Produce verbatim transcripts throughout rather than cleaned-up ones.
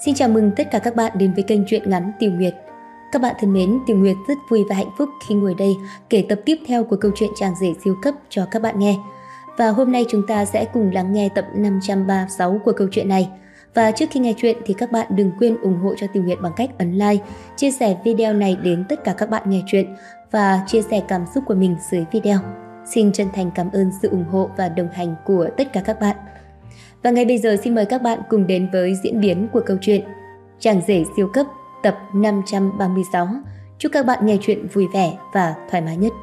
Xin chào mừng tất cả các bạn đến với kênh truyện ngắn Tiểu Nguyệt. Các bạn thân mến, Tiểu Nguyệt rất vui và hạnh phúc khi ngồi đây kể tập tiếp theo của câu chuyện Chàng rể siêu cấp cho các bạn nghe. Và hôm nay chúng ta sẽ cùng lắng nghe tập năm trăm ba mươi sáu của câu chuyện này. Và trước khi nghe chuyện thì các bạn đừng quên ủng hộ cho Tiểu Nguyệt bằng cách ấn like, chia sẻ video này đến tất cả các bạn nghe chuyện và chia sẻ cảm xúc của mình dưới video. Xin chân thành cảm ơn sự ủng hộ và đồng hành của tất cả các bạn. Và ngay bây giờ xin mời các bạn cùng đến với diễn biến của câu chuyện Chàng rể siêu cấp tập năm trăm ba mươi sáu. Chúc các bạn nghe chuyện vui vẻ và thoải mái nhất.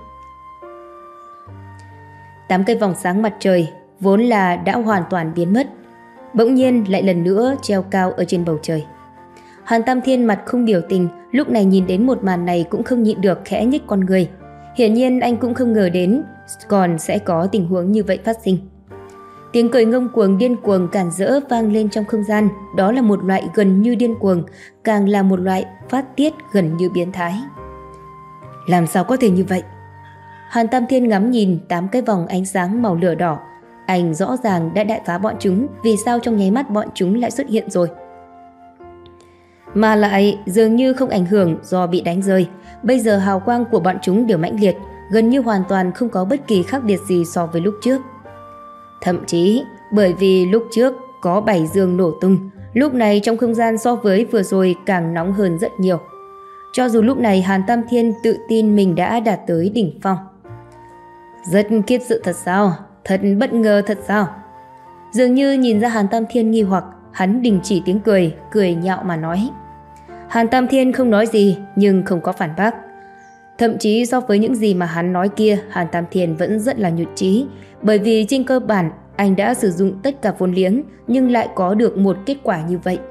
Tám cây vòng sáng mặt trời vốn là đã hoàn toàn biến mất, bỗng nhiên lại lần nữa treo cao ở trên bầu trời. Hàn Tam Thiên mặt không biểu tình, lúc này nhìn đến một màn này cũng không nhịn được khẽ nhếch con người. Hiển nhiên anh cũng không ngờ đến còn sẽ có tình huống như vậy phát sinh. Tiếng cười ngông cuồng điên cuồng càn rỡ vang lên trong không gian, đó là một loại gần như điên cuồng, càng là một loại phát tiết gần như biến thái. Làm sao có thể như vậy? Hàn Tam Thiên ngắm nhìn tám cái vòng ánh sáng màu lửa đỏ, anh rõ ràng đã đại phá bọn chúng, vì sao trong nháy mắt bọn chúng lại xuất hiện rồi? Mà lại dường như không ảnh hưởng do bị đánh rơi, bây giờ hào quang của bọn chúng đều mãnh liệt, gần như hoàn toàn không có bất kỳ khác biệt gì so với lúc trước. Thậm chí bởi vì lúc trước có bảy giường nổ tung, lúc này trong không gian so với vừa rồi càng nóng hơn rất nhiều. Cho dù lúc này Hàn Tam Thiên tự tin mình đã đạt tới đỉnh phong. Rất kiếp sự thật sao? Thật bất ngờ thật sao? Dường như nhìn ra Hàn Tam Thiên nghi hoặc, hắn đình chỉ tiếng cười, cười nhạo mà nói. Hàn Tam Thiên không nói gì nhưng không có phản bác. Thậm chí so với những gì mà hắn nói kia, Hàn Tam Thiên vẫn rất là nhụt chí, bởi vì trên cơ bản anh đã sử dụng tất cả vốn liếng nhưng lại có được một kết quả như vậy.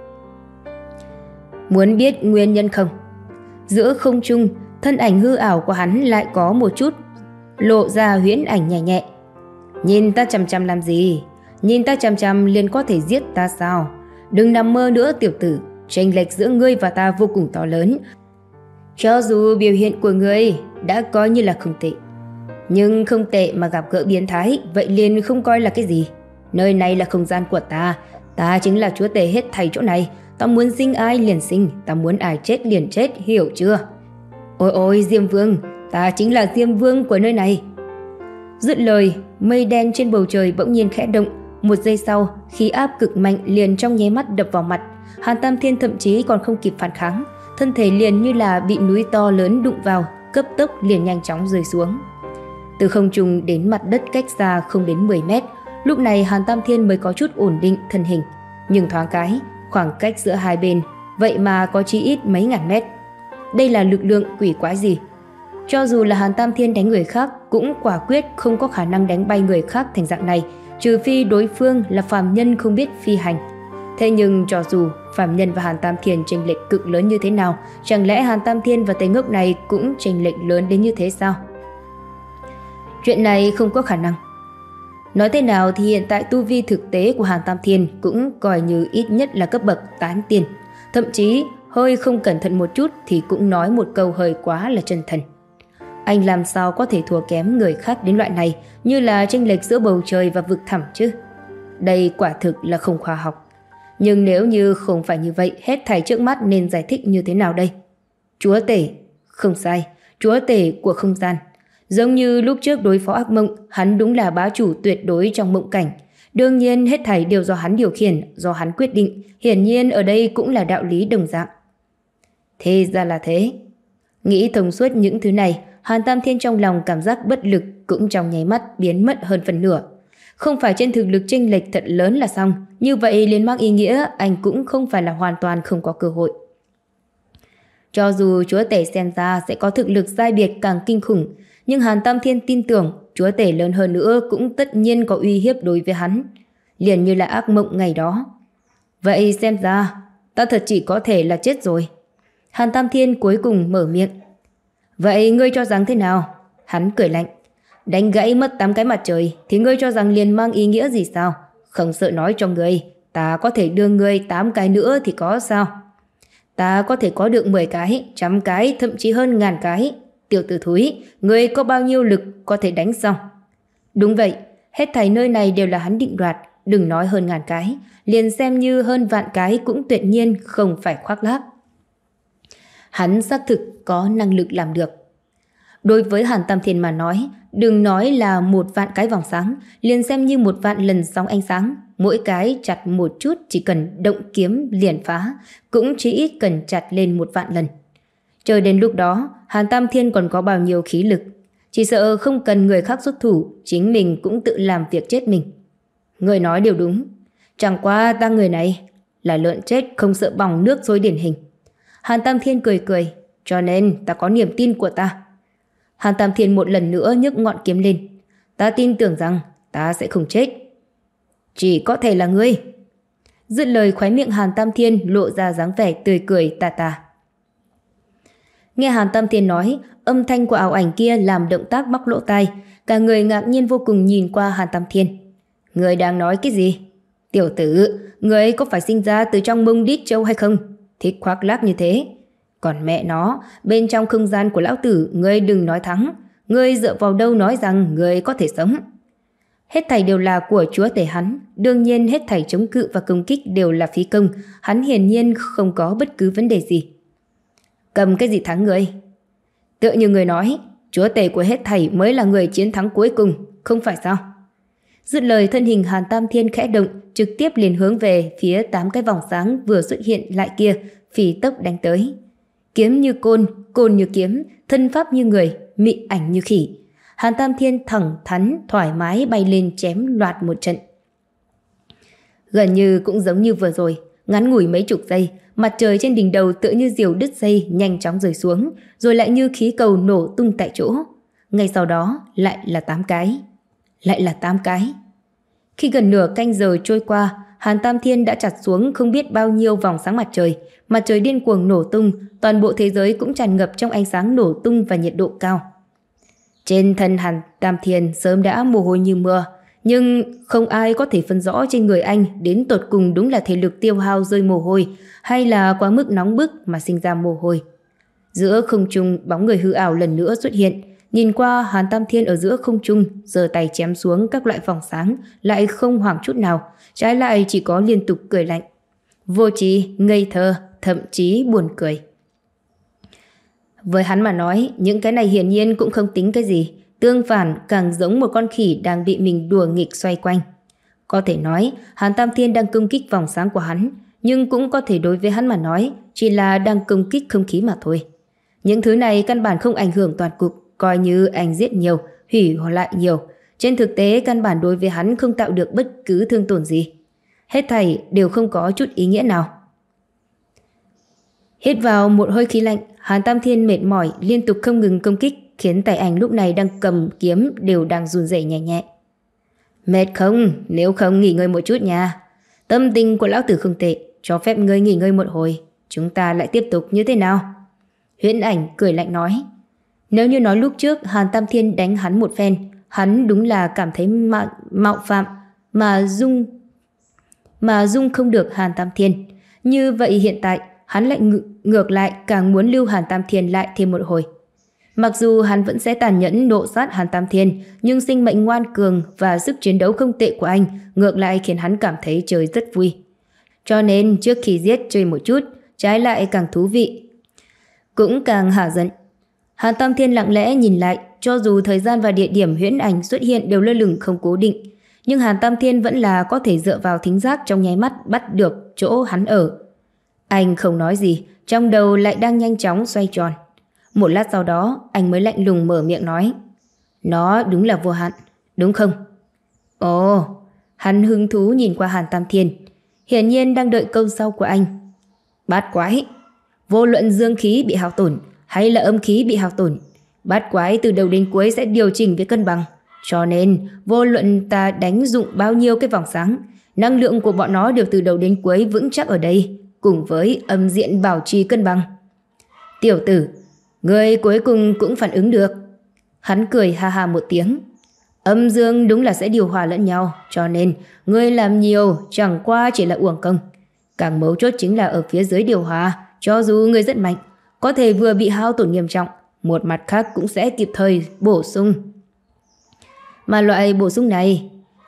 Muốn biết nguyên nhân không? Giữa không trung, thân ảnh hư ảo của hắn lại có một chút lộ ra huyễn ảnh nhẹ nhẹ. Nhìn ta chằm chằm làm gì? Nhìn ta chằm chằm liền có thể giết ta sao? Đừng nằm mơ nữa tiểu tử, chênh lệch giữa ngươi và ta vô cùng to lớn. Cho dù biểu hiện của ngươi đã coi như là không tệ, nhưng không tệ mà gặp gỡ biến thái, vậy liền không coi là cái gì. Nơi này là không gian của ta, ta chính là chúa tể hết thảy chỗ này. Ta muốn sinh ai liền sinh, ta muốn ai chết liền chết, hiểu chưa? Ôi ôi Diêm Vương, ta chính là Diêm Vương của nơi này. Dứt lời, mây đen trên bầu trời bỗng nhiên khẽ động. Một giây sau, khí áp cực mạnh liền trong nháy mắt đập vào mặt. Hàn Tam Thiên thậm chí còn không kịp phản kháng, thân thể liền như là bị núi to lớn đụng vào, cấp tốc liền nhanh chóng rơi xuống. Từ không trung đến mặt đất cách xa không đến mười mét, lúc này Hàn Tam Thiên mới có chút ổn định thân hình. Nhưng thoáng cái, khoảng cách giữa hai bên vậy mà có chí ít mấy ngàn mét. Đây là lực lượng quỷ quái gì? Cho dù là Hàn Tam Thiên đánh người khác cũng quả quyết không có khả năng đánh bay người khác thành dạng này, trừ phi đối phương là phàm nhân không biết phi hành. Thế nhưng cho dù phàm nhân và Hàn Tam Thiên chênh lệch cực lớn như thế nào, chẳng lẽ Hàn Tam Thiên và tên ngốc này cũng chênh lệch lớn đến như thế sao? Chuyện này không có khả năng. Nói thế nào thì hiện tại tu vi thực tế của Hàn Tam Thiên cũng coi như ít nhất là cấp bậc tán tiên. Thậm chí hơi không cẩn thận một chút thì cũng nói một câu hơi quá là chân thần. Anh làm sao có thể thua kém người khác đến loại này, như là chênh lệch giữa bầu trời và vực thẳm chứ? Đây quả thực là không khoa học. Nhưng nếu như không phải như vậy, hết thảy trước mắt nên giải thích như thế nào đây? Chúa tể, không sai, chúa tể của không gian. Giống như lúc trước đối phó ác mộng, hắn đúng là bá chủ tuyệt đối trong mộng cảnh. Đương nhiên hết thảy đều do hắn điều khiển, do hắn quyết định. Hiển nhiên ở đây cũng là đạo lý đồng dạng. Thế ra là thế. Nghĩ thông suốt những thứ này, Hàn Tam Thiên trong lòng cảm giác bất lực cũng trong nháy mắt biến mất hơn phần nửa. Không phải trên thực lực chênh lệch thật lớn là xong, như vậy liền mang ý nghĩa anh cũng không phải là hoàn toàn không có cơ hội. Cho dù chúa tể xem ra sẽ có thực lực giai biệt càng kinh khủng, nhưng Hàn Tam Thiên tin tưởng chúa tể lớn hơn nữa cũng tất nhiên có uy hiếp đối với hắn, liền như là ác mộng ngày đó. Vậy xem ra ta thật chỉ có thể là chết rồi. Hàn Tam Thiên cuối cùng mở miệng. Vậy ngươi cho rằng thế nào? Hắn cười lạnh. Đánh gãy mất tám cái mặt trời thì ngươi cho rằng liền mang ý nghĩa gì sao? Không sợ nói cho ngươi, ta có thể đưa ngươi tám cái nữa thì có sao? Ta có thể có được mười cái, trăm cái, thậm chí hơn ngàn cái. Tiểu tử thúi, ngươi có bao nhiêu lực có thể đánh xong? Đúng vậy, hết thảy nơi này đều là hắn định đoạt, đừng nói hơn ngàn cái, liền xem như hơn vạn cái cũng tuyệt nhiên không phải khoác lác. Hắn xác thực có năng lực làm được. Đối với Hàn Tam Thiên mà nói, đừng nói là một vạn cái vòng sáng, liền xem như một vạn lần sóng ánh sáng, mỗi cái chặt một chút chỉ cần động kiếm liền phá, cũng chỉ ít cần chặt lên một vạn lần. Chờ đến lúc đó, Hàn Tam Thiên còn có bao nhiêu khí lực, chỉ sợ không cần người khác xuất thủ, chính mình cũng tự làm việc chết mình. Người nói đều đúng, chẳng qua ta người này là lợn chết không sợ bỏng nước sôi điển hình. Hàn Tam Thiên cười cười, cho nên ta có niềm tin của ta. Hàn Tam Thiên một lần nữa nhấc ngọn kiếm lên. Ta tin tưởng rằng ta sẽ không chết. Chỉ có thể là ngươi. Dứt lời, khóe miệng Hàn Tam Thiên lộ ra dáng vẻ tươi cười tà tà. Nghe Hàn Tam Thiên nói, âm thanh của ảo ảnh kia làm động tác móc lỗ tai, cả người ngạc nhiên vô cùng nhìn qua Hàn Tam Thiên. Ngươi đang nói cái gì? Tiểu tử, ngươi có phải sinh ra từ trong mông đít trâu hay không? Thích khoác lác như thế. Còn mẹ nó, bên trong không gian của lão tử, ngươi đừng nói thắng. Ngươi dựa vào đâu nói rằng ngươi có thể sống? Hết thảy đều là của chúa tể hắn. Đương nhiên hết thảy chống cự và công kích đều là phí công. Hắn hiển nhiên không có bất cứ vấn đề gì. Cầm cái gì thắng ngươi? Tựa như người nói, chúa tể của hết thảy mới là người chiến thắng cuối cùng, không phải sao? Dứt lời, thân hình Hàn Tam Thiên khẽ động, trực tiếp liền hướng về phía tám cái vòng sáng vừa xuất hiện lại kia, phi tốc đánh tới. Kiếm như côn, côn như kiếm, thân pháp như người, mị ảnh như khỉ. Hàn Tam Thiên thẳng thắn, thoải mái bay lên chém loạt một trận. Gần như cũng giống như vừa rồi, ngắn ngủi mấy chục giây, mặt trời trên đỉnh đầu tựa như diều đứt dây nhanh chóng rơi xuống, rồi lại như khí cầu nổ tung tại chỗ. Ngay sau đó lại là tám cái. Lại là tám cái. Khi gần nửa canh giờ trôi qua, Hàn Tam Thiên đã chặt xuống không biết bao nhiêu vòng sáng mặt trời. Mặt trời điên cuồng nổ tung, toàn bộ thế giới cũng tràn ngập trong ánh sáng nổ tung và nhiệt độ cao. Trên thân Hàn Tam Thiên sớm đã mồ hôi như mưa, nhưng không ai có thể phân rõ trên người anh đến tột cùng đúng là thể lực tiêu hao rơi mồ hôi hay là quá mức nóng bức mà sinh ra mồ hôi. Giữa không trung, bóng người hư ảo lần nữa xuất hiện. Nhìn qua, Hàn Tam Thiên ở giữa không trung giơ tay chém xuống các loại vòng sáng, lại không hoảng chút nào, trái lại chỉ có liên tục cười lạnh. Vô trí, ngây thơ, thậm chí buồn cười. Với hắn mà nói, những cái này hiển nhiên cũng không tính cái gì, tương phản càng giống một con khỉ đang bị mình đùa nghịch xoay quanh. Có thể nói, Hàn Tam Thiên đang công kích vòng sáng của hắn, nhưng cũng có thể đối với hắn mà nói, chỉ là đang công kích không khí mà thôi. Những thứ này căn bản không ảnh hưởng toàn cục, coi như anh giết nhiều, hủy lại nhiều. Trên thực tế, căn bản đối với hắn không tạo được bất cứ thương tổn gì. Hết thảy đều không có chút ý nghĩa nào. Hít vào một hơi khí lạnh, Hàn Tam Thiên mệt mỏi liên tục không ngừng công kích, khiến tay anh lúc này đang cầm kiếm đều đang run rẩy nhẹ nhẹ. Mệt không? Nếu không nghỉ ngơi một chút nha. Tâm tình của lão tử không tệ, cho phép ngươi nghỉ ngơi một hồi. Chúng ta lại tiếp tục như thế nào? Huyễn Ảnh cười lạnh nói. Nếu như nói lúc trước Hàn Tam Thiên đánh hắn một phen, hắn đúng là cảm thấy mạo, mạo phạm mà dung mà dung không được Hàn Tam Thiên. Như vậy hiện tại hắn lại ng ngược lại càng muốn lưu Hàn Tam Thiên lại thêm một hồi. Mặc dù hắn vẫn sẽ tàn nhẫn nộ sát Hàn Tam Thiên, nhưng sinh mệnh ngoan cường và sức chiến đấu không tệ của anh ngược lại khiến hắn cảm thấy chơi rất vui. Cho nên trước khi giết chơi một chút, trái lại càng thú vị, cũng càng hả giận. Hàn Tam Thiên lặng lẽ nhìn lại, cho dù thời gian và địa điểm Huyễn Ảnh xuất hiện đều lơ lửng không cố định, nhưng Hàn Tam Thiên vẫn là có thể dựa vào thính giác trong nháy mắt bắt được chỗ hắn ở. Anh không nói gì, trong đầu lại đang nhanh chóng xoay tròn. Một lát sau đó, anh mới lạnh lùng mở miệng nói. Nó đúng là vô hạn, đúng không? Ồ, hắn hứng thú nhìn qua Hàn Tam Thiên, hiển nhiên đang đợi câu sau của anh. Bát quái, vô luận dương khí bị hao tổn hay là âm khí bị hao tổn, bát quái từ đầu đến cuối sẽ điều chỉnh với cân bằng. Cho nên, vô luận ta đánh dụng bao nhiêu cái vòng sáng, năng lượng của bọn nó đều từ đầu đến cuối vững chắc ở đây, cùng với âm diện bảo trì cân bằng. Tiểu tử, người cuối cùng cũng phản ứng được. Hắn cười ha ha một tiếng. Âm dương đúng là sẽ điều hòa lẫn nhau, cho nên người làm nhiều chẳng qua chỉ là uổng công. Càng mấu chốt chính là ở phía dưới điều hòa, cho dù người rất mạnh, có thể vừa bị hao tổn nghiêm trọng, một mặt khác cũng sẽ kịp thời bổ sung. Mà loại bổ sung này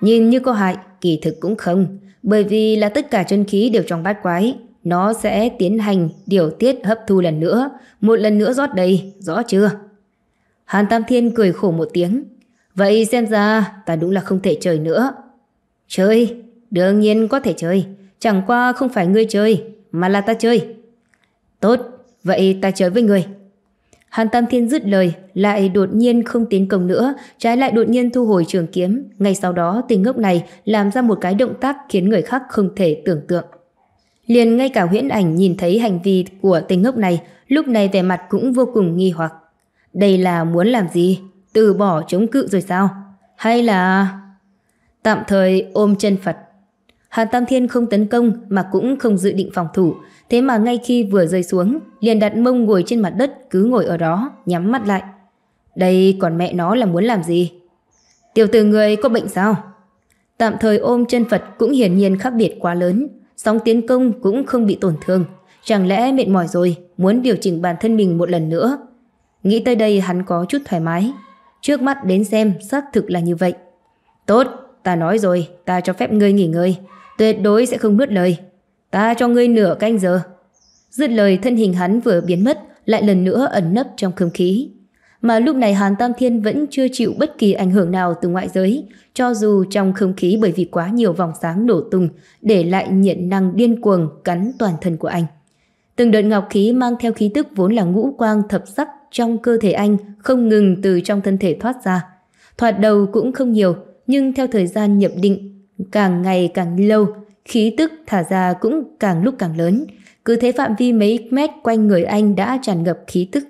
Nhìn như có hại, kỳ thực cũng không, bởi vì là tất cả chân khí đều trong bát quái, nó sẽ tiến hành điều tiết hấp thu lần nữa, một lần nữa rót đầy, rõ chưa? Hàn Tam Thiên cười khổ một tiếng. Vậy xem ra ta đúng là không thể chơi nữa. Chơi? Đương nhiên có thể chơi, chẳng qua không phải ngươi chơi, mà là ta chơi. Tốt, vậy ta chơi với ngươi. Hàn Tam Thiên dứt lời, lại đột nhiên không tiến công nữa, trái lại đột nhiên thu hồi trường kiếm. Ngay sau đó tên ngốc này làm ra một cái động tác khiến người khác không thể tưởng tượng. Liền ngay cả Huyễn Ảnh nhìn thấy hành vi của tên ngốc này, lúc này vẻ mặt cũng vô cùng nghi hoặc. Đây là muốn làm gì? Từ bỏ chống cự rồi sao? Hay là... Tạm thời ôm chân Phật. Hàn Tam Thiên không tấn công mà cũng không dự định phòng thủ, thế mà ngay khi vừa rơi xuống, liền đặt mông ngồi trên mặt đất, cứ ngồi ở đó, nhắm mắt lại. Đây còn mẹ nó là muốn làm gì? Tiểu tử người có bệnh sao? Tạm thời ôm chân Phật cũng hiển nhiên khác biệt quá lớn, sóng tiến công cũng không bị tổn thương. Chẳng lẽ mệt mỏi rồi, muốn điều chỉnh bản thân mình một lần nữa? Nghĩ tới đây hắn có chút thoải mái. Trước mắt đến xem xác thực là như vậy. Tốt, ta nói rồi, ta cho phép ngươi nghỉ ngơi, tuyệt đối sẽ không nuốt lời. Ta cho ngươi nửa canh giờ. Dứt lời, thân hình hắn vừa biến mất, lại lần nữa ẩn nấp trong không khí. Mà lúc này Hàn Tam Thiên vẫn chưa chịu bất kỳ ảnh hưởng nào từ ngoại giới, cho dù trong không khí bởi vì quá nhiều vòng sáng nổ tung, để lại nhiệt năng điên cuồng cắn toàn thân của anh. Từng đợt ngọc khí mang theo khí tức vốn là ngũ quang thập sắc trong cơ thể anh không ngừng từ trong thân thể thoát ra. Thoạt đầu cũng không nhiều, nhưng theo thời gian nhập định càng ngày càng lâu, khí tức thả ra cũng càng lúc càng lớn. Cứ thế phạm vi mấy mét quanh người anh đã tràn ngập khí tức.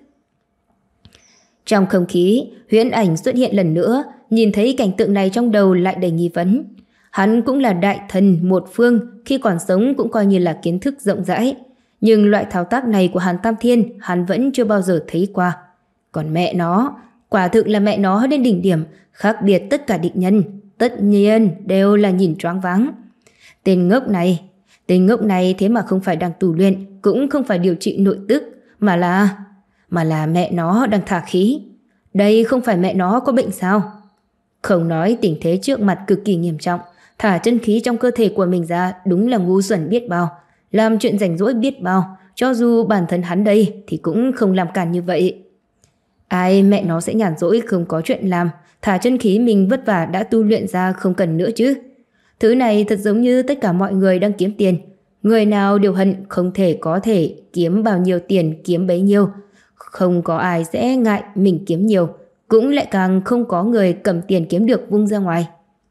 Trong không khí, Huyễn Ảnh xuất hiện lần nữa, nhìn thấy cảnh tượng này trong đầu lại đầy nghi vấn. Hắn cũng là đại thần một phương, khi còn sống cũng coi như là kiến thức rộng rãi. Nhưng loại thao tác này của Hàn Tam Thiên hắn vẫn chưa bao giờ thấy qua. Còn mẹ nó, quả thực là mẹ nó đến đỉnh điểm, khác biệt tất cả địch nhân, tất nhiên đều là nhìn choáng váng. Tên ngốc này, tên ngốc này thế mà không phải đang tù luyện, cũng không phải điều trị nội tức, mà là... Mà là mẹ nó đang thả khí. Đây không phải mẹ nó có bệnh sao? Không nói tình thế trước mặt cực kỳ nghiêm trọng, thả chân khí trong cơ thể của mình ra đúng là ngu xuẩn biết bao, làm chuyện rảnh rỗi biết bao, cho dù bản thân hắn đây thì cũng không làm cản như vậy. Ai mẹ nó sẽ nhàn rỗi không có chuyện làm, thả chân khí mình vất vả đã tu luyện ra không cần nữa chứ. Thứ này thật giống như tất cả mọi người đang kiếm tiền. Người nào đều hận không thể có thể kiếm bao nhiêu tiền kiếm bấy nhiêu. Không có ai sẽ ngại mình kiếm nhiều, cũng lại càng không có người cầm tiền kiếm được vung ra ngoài.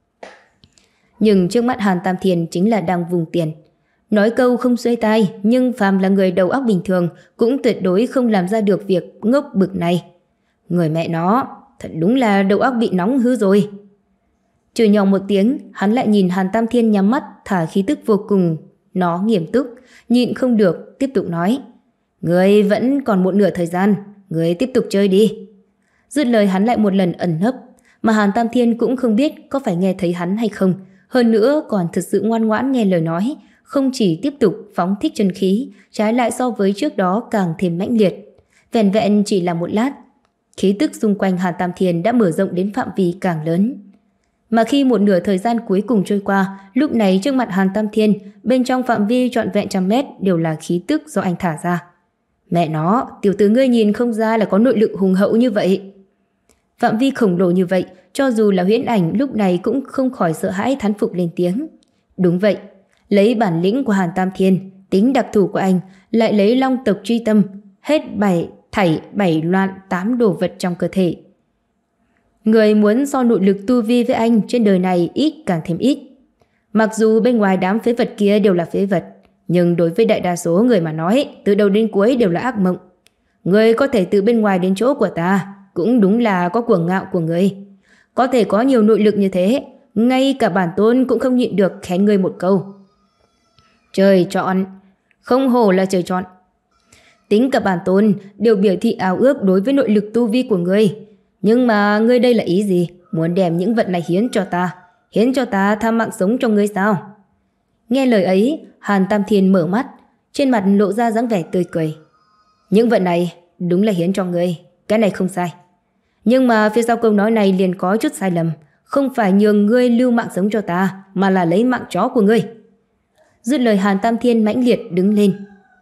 Nhưng trước mắt Hàn Tam Thiên chính là đang vùng tiền. Nói câu không xuôi tai, nhưng phàm là người đầu óc bình thường cũng tuyệt đối không làm ra được việc ngốc bực này. Người mẹ nó, thật đúng là đầu óc bị nóng hư rồi. Chửi nhỏ một tiếng, hắn lại nhìn Hàn Tam Thiên nhắm mắt, thả khí tức vô cùng. Nó nghiêm túc, nhịn không được, tiếp tục nói. Người vẫn còn một nửa thời gian, người tiếp tục chơi đi. Dứt lời hắn lại một lần ẩn nấp, mà Hàn Tam Thiên cũng không biết có phải nghe thấy hắn hay không. Hơn nữa còn thật sự ngoan ngoãn nghe lời nói, không chỉ tiếp tục phóng thích chân khí, trái lại so với trước đó càng thêm mãnh liệt. Vẹn vẹn chỉ là một lát, khí tức xung quanh Hàn Tam Thiên đã mở rộng đến phạm vi càng lớn. Mà khi một nửa thời gian cuối cùng trôi qua, lúc này trước mặt Hàn Tam Thiên, bên trong phạm vi trọn vẹn trăm mét đều là khí tức do anh thả ra. Mẹ nó, tiểu tử ngươi nhìn không ra là có nội lực hùng hậu như vậy. Phạm vi khổng lồ như vậy, cho dù là Huyễn Ảnh lúc này cũng không khỏi sợ hãi thán phục lên tiếng. Đúng vậy, lấy bản lĩnh của Hàn Tam Thiên, tính đặc thù của anh, lại lấy long tộc truy tâm, hết bảy thảy bảy loạn tám đồ vật trong cơ thể. Người muốn so nội lực tu vi với anh trên đời này ít càng thêm ít. Mặc dù bên ngoài đám phế vật kia đều là phế vật, nhưng đối với đại đa số người mà nói, từ đầu đến cuối đều là ác mộng. Người có thể từ bên ngoài đến chỗ của ta, cũng đúng là có cuồng ngạo của người. Có thể có nhiều nội lực như thế, ngay cả bản tôn cũng không nhịn được khen ngươi một câu. Trời chọn, không hổ là trời chọn. Tính cả bản tôn đều biểu thị ảo ước đối với nội lực tu vi của ngươi. Nhưng mà ngươi đây là ý gì? Muốn đem những vật này hiến cho ta, hiến cho ta tham mạng sống cho ngươi sao? Nghe lời ấy, Hàn Tam Thiên mở mắt, trên mặt lộ ra dáng vẻ tươi cười. Những vật này đúng là hiến cho ngươi, cái này không sai. Nhưng mà phía sau câu nói này liền có chút sai lầm, không phải nhường ngươi lưu mạng sống cho ta, mà là lấy mạng chó của ngươi. Dứt lời Hàn Tam Thiên mãnh liệt đứng lên.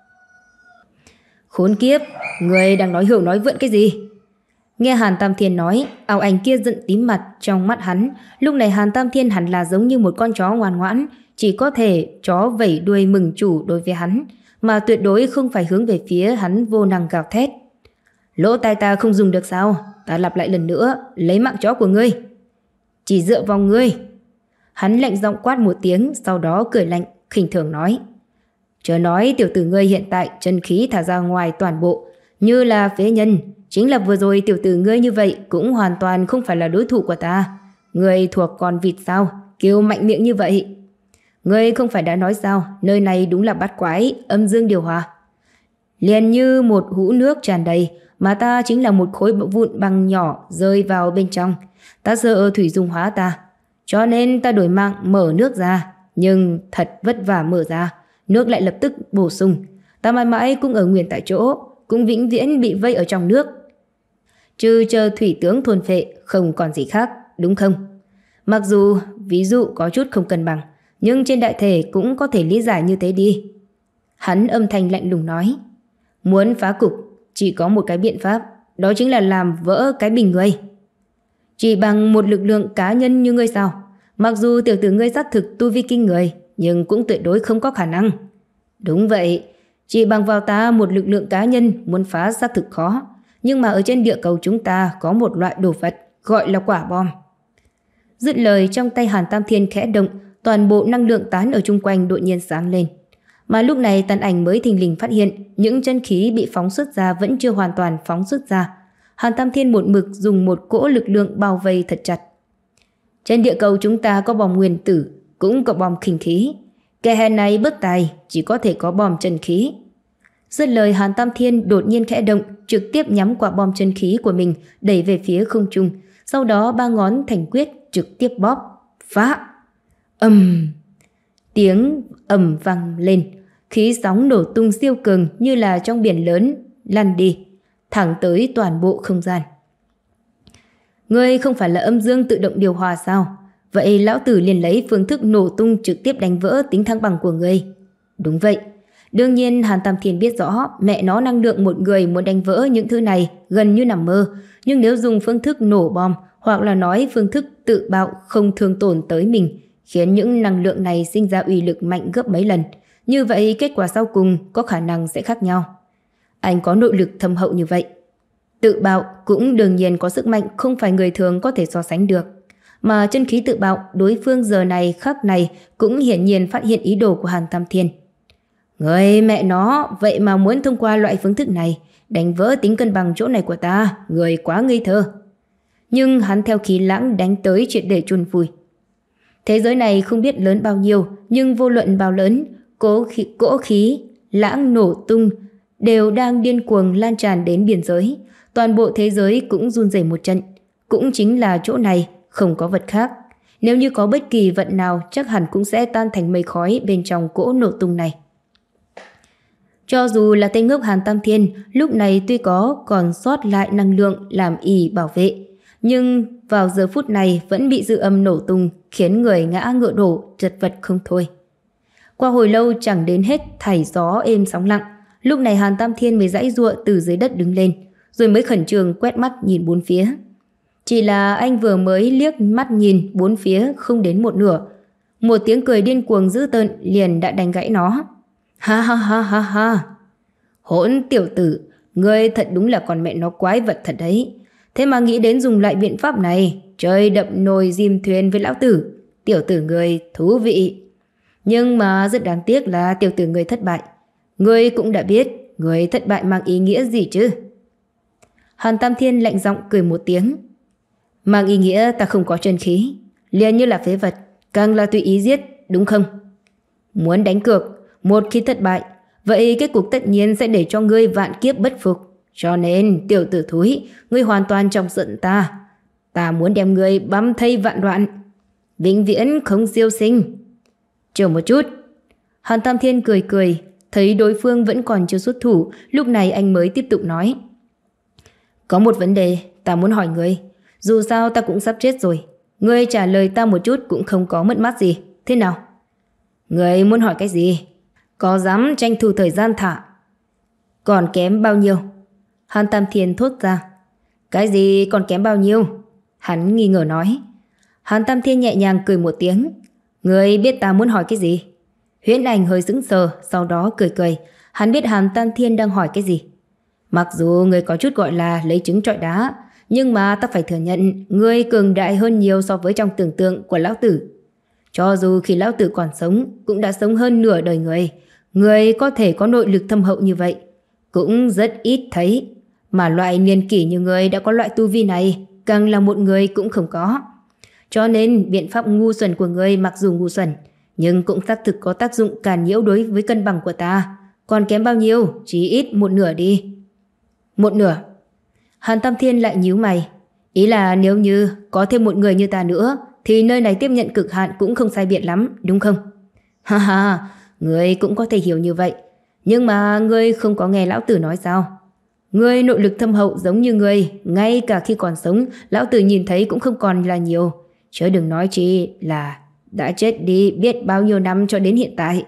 Khốn kiếp, ngươi đang nói hưu nói vượn cái gì? Nghe Hàn Tam Thiên nói, ảo ảnh kia giận tím mặt. Trong mắt hắn, lúc này Hàn Tam Thiên hẳn là giống như một con chó ngoan ngoãn, chỉ có thể chó vẩy đuôi mừng chủ đối với hắn, mà tuyệt đối không phải hướng về phía hắn vô năng gào thét. Lỗ tai ta không dùng được sao? Ta lặp lại lần nữa, lấy mạng chó của ngươi. Chỉ dựa vào ngươi. Hắn lạnh giọng quát một tiếng, sau đó cười lạnh, khinh thường nói. Chớ nói tiểu tử ngươi hiện tại chân khí thả ra ngoài toàn bộ, như là phế nhân. Chính là vừa rồi tiểu tử ngươi như vậy cũng hoàn toàn không phải là đối thủ của ta. Ngươi thuộc con vịt sao? Kêu mạnh miệng như vậy. Ngươi không phải đã nói sao? Nơi này đúng là bát quái, âm dương điều hòa. Liền như một hũ nước tràn đầy, mà ta chính là một khối vụn bằng nhỏ rơi vào bên trong. Ta sợ thủy dung hóa ta, cho nên ta đổi mạng mở nước ra. Nhưng thật vất vả mở ra, nước lại lập tức bổ sung. Ta mãi mãi cũng ở nguyên tại chỗ, cũng vĩnh viễn bị vây ở trong nước. Trừ chờ thủy tướng thôn phệ, không còn gì khác, đúng không? Mặc dù ví dụ có chút không cân bằng, nhưng trên đại thể cũng có thể lý giải như thế đi. Hắn âm thanh lạnh lùng nói. Muốn phá cục, chỉ có một cái biện pháp, đó chính là làm vỡ cái bình ngươi. Chỉ bằng một lực lượng cá nhân như ngươi sao? Mặc dù tiểu tử ngươi xác thực tu vi kinh người, nhưng cũng tuyệt đối không có khả năng. Đúng vậy, chỉ bằng vào ta một lực lượng cá nhân muốn phá xác thực khó. Nhưng mà ở trên địa cầu chúng ta có một loại đồ vật gọi là quả bom. Dứt lời, trong tay Hàn Tam Thiên khẽ động, toàn bộ năng lượng tán ở chung quanh đột nhiên sáng lên. Mà lúc này Tàn Ảnh mới thình lình phát hiện những chân khí bị phóng xuất ra vẫn chưa hoàn toàn phóng xuất ra. Hàn Tam Thiên một mực dùng một cỗ lực lượng bao vây thật chặt. Trên địa cầu chúng ta có bom nguyên tử, cũng có bom khinh khí. Kẻ hèn này bất tài, chỉ có thể có bom chân khí. Dứt lời, Hàn Tam Thiên đột nhiên khẽ động, trực tiếp nhắm quả bom chân khí của mình đẩy về phía không trung. Sau đó ba ngón thành quyết trực tiếp bóp, phá. Ầm! Tiếng ầm vang lên, khí sóng nổ tung siêu cường như là trong biển lớn lăn đi, thẳng tới toàn bộ không gian. Ngươi không phải là âm dương tự động điều hòa sao? Vậy lão tử liền lấy phương thức nổ tung trực tiếp đánh vỡ tính thăng bằng của ngươi. Đúng vậy. Đương nhiên Hàn Tam Thiên biết rõ mẹ nó năng lượng một người muốn đánh vỡ những thứ này gần như nằm mơ. Nhưng nếu dùng phương thức nổ bom hoặc là nói phương thức tự bạo không thương tổn tới mình, khiến những năng lượng này sinh ra uy lực mạnh gấp mấy lần, như vậy kết quả sau cùng có khả năng sẽ khác nhau. Anh có nội lực thâm hậu như vậy. Tự bạo cũng đương nhiên có sức mạnh không phải người thường có thể so sánh được. Mà chân khí tự bạo đối phương giờ này khắc này cũng hiển nhiên phát hiện ý đồ của Hàn Tam Thiên. Người mẹ nó, vậy mà muốn thông qua loại phương thức này đánh vỡ tính cân bằng chỗ này của ta, người quá ngây thơ. Nhưng hắn theo khí lãng đánh tới triệt để chôn vùi. Thế giới này không biết lớn bao nhiêu, nhưng vô luận bao lớn, cỗ khí, cỗ khí lãng nổ tung đều đang điên cuồng lan tràn đến biên giới. Toàn bộ thế giới cũng run rẩy một trận. Cũng chính là chỗ này, không có vật khác. Nếu như có bất kỳ vật nào chắc hẳn cũng sẽ tan thành mây khói bên trong cỗ nổ tung này. Cho dù là tên ngốc Hàn Tam Thiên lúc này tuy có còn sót lại năng lượng làm ỷ bảo vệ, nhưng vào giờ phút này vẫn bị dư âm nổ tung khiến người ngã ngựa đổ, chật vật không thôi. Qua hồi lâu chẳng đến hết thảy gió êm sóng lặng, lúc này Hàn Tam Thiên mới giãy giụa từ dưới đất đứng lên, rồi mới khẩn trương quét mắt nhìn bốn phía. Chỉ là anh vừa mới liếc mắt nhìn bốn phía không đến một nửa, một tiếng cười điên cuồng dữ tợn liền đã đánh gãy nó. Ha ha ha ha ha. Hỗn tiểu tử, ngươi thật đúng là con mẹ nó quái vật thật đấy. Thế mà nghĩ đến dùng loại biện pháp này, chơi đập nồi diêm thuyền với lão tử. Tiểu tử ngươi thú vị. Nhưng mà rất đáng tiếc là tiểu tử ngươi thất bại. Ngươi cũng đã biết, ngươi thất bại mang ý nghĩa gì chứ? Hàn Tam Thiên lạnh giọng cười một tiếng. Mang ý nghĩa ta không có chân khí, liền như là phế vật, càng là tùy ý giết, đúng không? Muốn đánh cược, một khi thất bại, vậy kết cục tất nhiên sẽ để cho ngươi vạn kiếp bất phục. Cho nên tiểu tử thúi, ngươi hoàn toàn chọc giận ta. Ta muốn đem ngươi băm thây vạn đoạn, vĩnh viễn không siêu sinh. Chờ một chút. Hàn Tam Thiên cười cười, thấy đối phương vẫn còn chưa xuất thủ, lúc này anh mới tiếp tục nói. Có một vấn đề ta muốn hỏi ngươi. Dù sao ta cũng sắp chết rồi, Ngươi trả lời ta một chút cũng không có mất mát gì. Thế nào? Ngươi muốn hỏi cái gì? Có dám tranh thủ thời gian thả? Còn kém bao nhiêu? Hàn Tam Thiên thốt ra. Cái gì còn kém bao nhiêu? Hắn nghi ngờ nói. Hàn Tam Thiên nhẹ nhàng cười một tiếng. Ngươi biết ta muốn hỏi cái gì? Huyễn Ảnh hơi sững sờ, sau đó cười cười. Hắn biết Hàn Tam Thiên đang hỏi cái gì. Mặc dù ngươi có chút gọi là lấy trứng trọi đá, nhưng mà ta phải thừa nhận ngươi cường đại hơn nhiều so với trong tưởng tượng của lão tử. Cho dù khi lão tử còn sống, cũng đã sống hơn nửa đời người. Ngươi có thể có nội lực thâm hậu như vậy cũng rất ít thấy. Mà loại niên kỷ như ngươi đã có loại tu vi này, càng là một người cũng không có. Cho nên biện pháp ngu xuẩn của ngươi mặc dù ngu xuẩn, nhưng cũng xác thực có tác dụng càn nhiễu đối với cân bằng của ta. Còn kém bao nhiêu? Chỉ ít một nửa đi. Một nửa? Hàn Tam Thiên lại nhíu mày. Ý là nếu như có thêm một người như ta nữa, thì nơi này tiếp nhận cực hạn cũng không sai biệt lắm, đúng không? Ha ha, ngươi cũng có thể hiểu như vậy. Nhưng mà ngươi không có nghe lão tử nói sao? Ngươi nội lực thâm hậu giống như ngươi, ngay cả khi còn sống, lão tử nhìn thấy cũng không còn là nhiều. Chớ đừng nói chi là đã chết đi biết bao nhiêu năm cho đến hiện tại.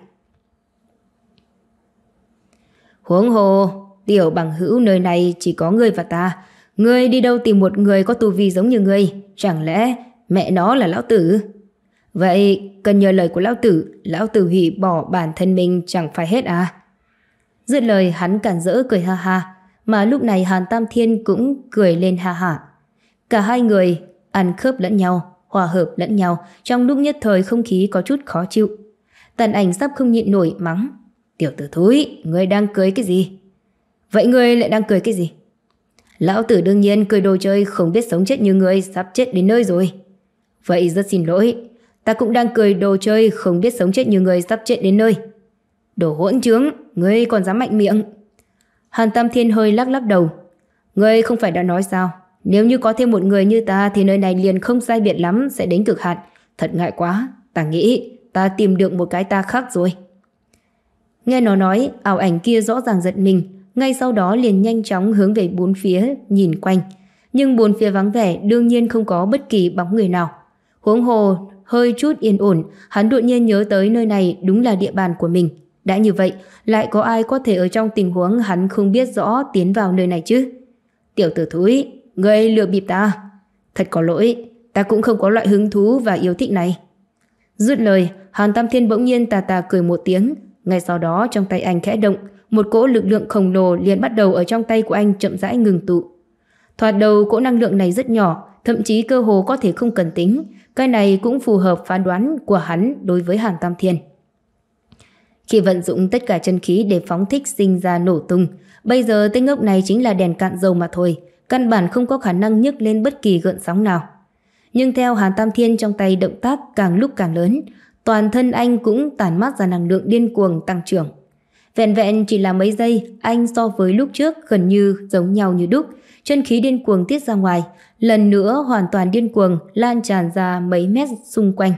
Huống hồ, tiểu bằng hữu nơi này chỉ có ngươi và ta. Ngươi đi đâu tìm một người có tu vi giống như ngươi? Chẳng lẽ mẹ nó là lão tử? Vậy cần nhờ lời của lão tử, lão tử hủy bỏ bản thân mình chẳng phải hết à? Dứt lời hắn cản rỡ cười ha ha. Mà lúc này Hàn Tam Thiên cũng cười lên ha hả. Cả hai người ăn khớp lẫn nhau, hòa hợp lẫn nhau. Trong lúc nhất thời không khí có chút khó chịu. Tần Ảnh sắp không nhịn nổi mắng. Tiểu tử thúi, ngươi đang cười cái gì? Vậy ngươi lại đang cười cái gì? Lão tử đương nhiên cười đồ chơi không biết sống chết như ngươi sắp chết đến nơi rồi. Vậy rất xin lỗi, ta cũng đang cười đồ chơi không biết sống chết như ngươi sắp chết đến nơi. Đồ hỗn trướng, ngươi còn dám mạnh miệng. Hàn Tam Thiên hơi lắc lắc đầu. Ngươi không phải đã nói sao? Nếu như có thêm một người như ta thì nơi này liền không sai biệt lắm sẽ đến cực hạn. Thật ngại quá, ta nghĩ ta tìm được một cái ta khác rồi. Nghe nó nói, ảo ảnh kia rõ ràng giật mình, ngay sau đó liền nhanh chóng hướng về bốn phía nhìn quanh. Nhưng bốn phía vắng vẻ, đương nhiên không có bất kỳ bóng người nào. Huống hồ hơi chút yên ổn, hắn đột nhiên nhớ tới nơi này đúng là địa bàn của mình. Đã như vậy, lại có ai có thể ở trong tình huống hắn không biết rõ tiến vào nơi này chứ? Tiểu tử thúi, ngươi lừa bịp ta. Thật có lỗi, ta cũng không có loại hứng thú và yêu thích này. Dứt lời, Hàn Tam Thiên bỗng nhiên tà tà cười một tiếng. Ngay sau đó trong tay anh khẽ động, một cỗ lực lượng khổng lồ liền bắt đầu ở trong tay của anh chậm rãi ngừng tụ. Thoạt đầu cỗ năng lượng này rất nhỏ, thậm chí cơ hồ có thể không cần tính. Cái này cũng phù hợp phán đoán của hắn đối với Hàn Tam Thiên. Khi vận dụng tất cả chân khí để phóng thích sinh ra nổ tung, bây giờ tên ngốc này chính là đèn cạn dầu mà thôi, căn bản không có khả năng nhấc lên bất kỳ gợn sóng nào. Nhưng theo Hàn Tam Thiên trong tay động tác càng lúc càng lớn, toàn thân anh cũng tản mát ra năng lượng điên cuồng tăng trưởng. Vẹn vẹn chỉ là mấy giây, anh so với lúc trước gần như giống nhau như đúc, chân khí điên cuồng tiết ra ngoài, lần nữa hoàn toàn điên cuồng lan tràn ra mấy mét xung quanh.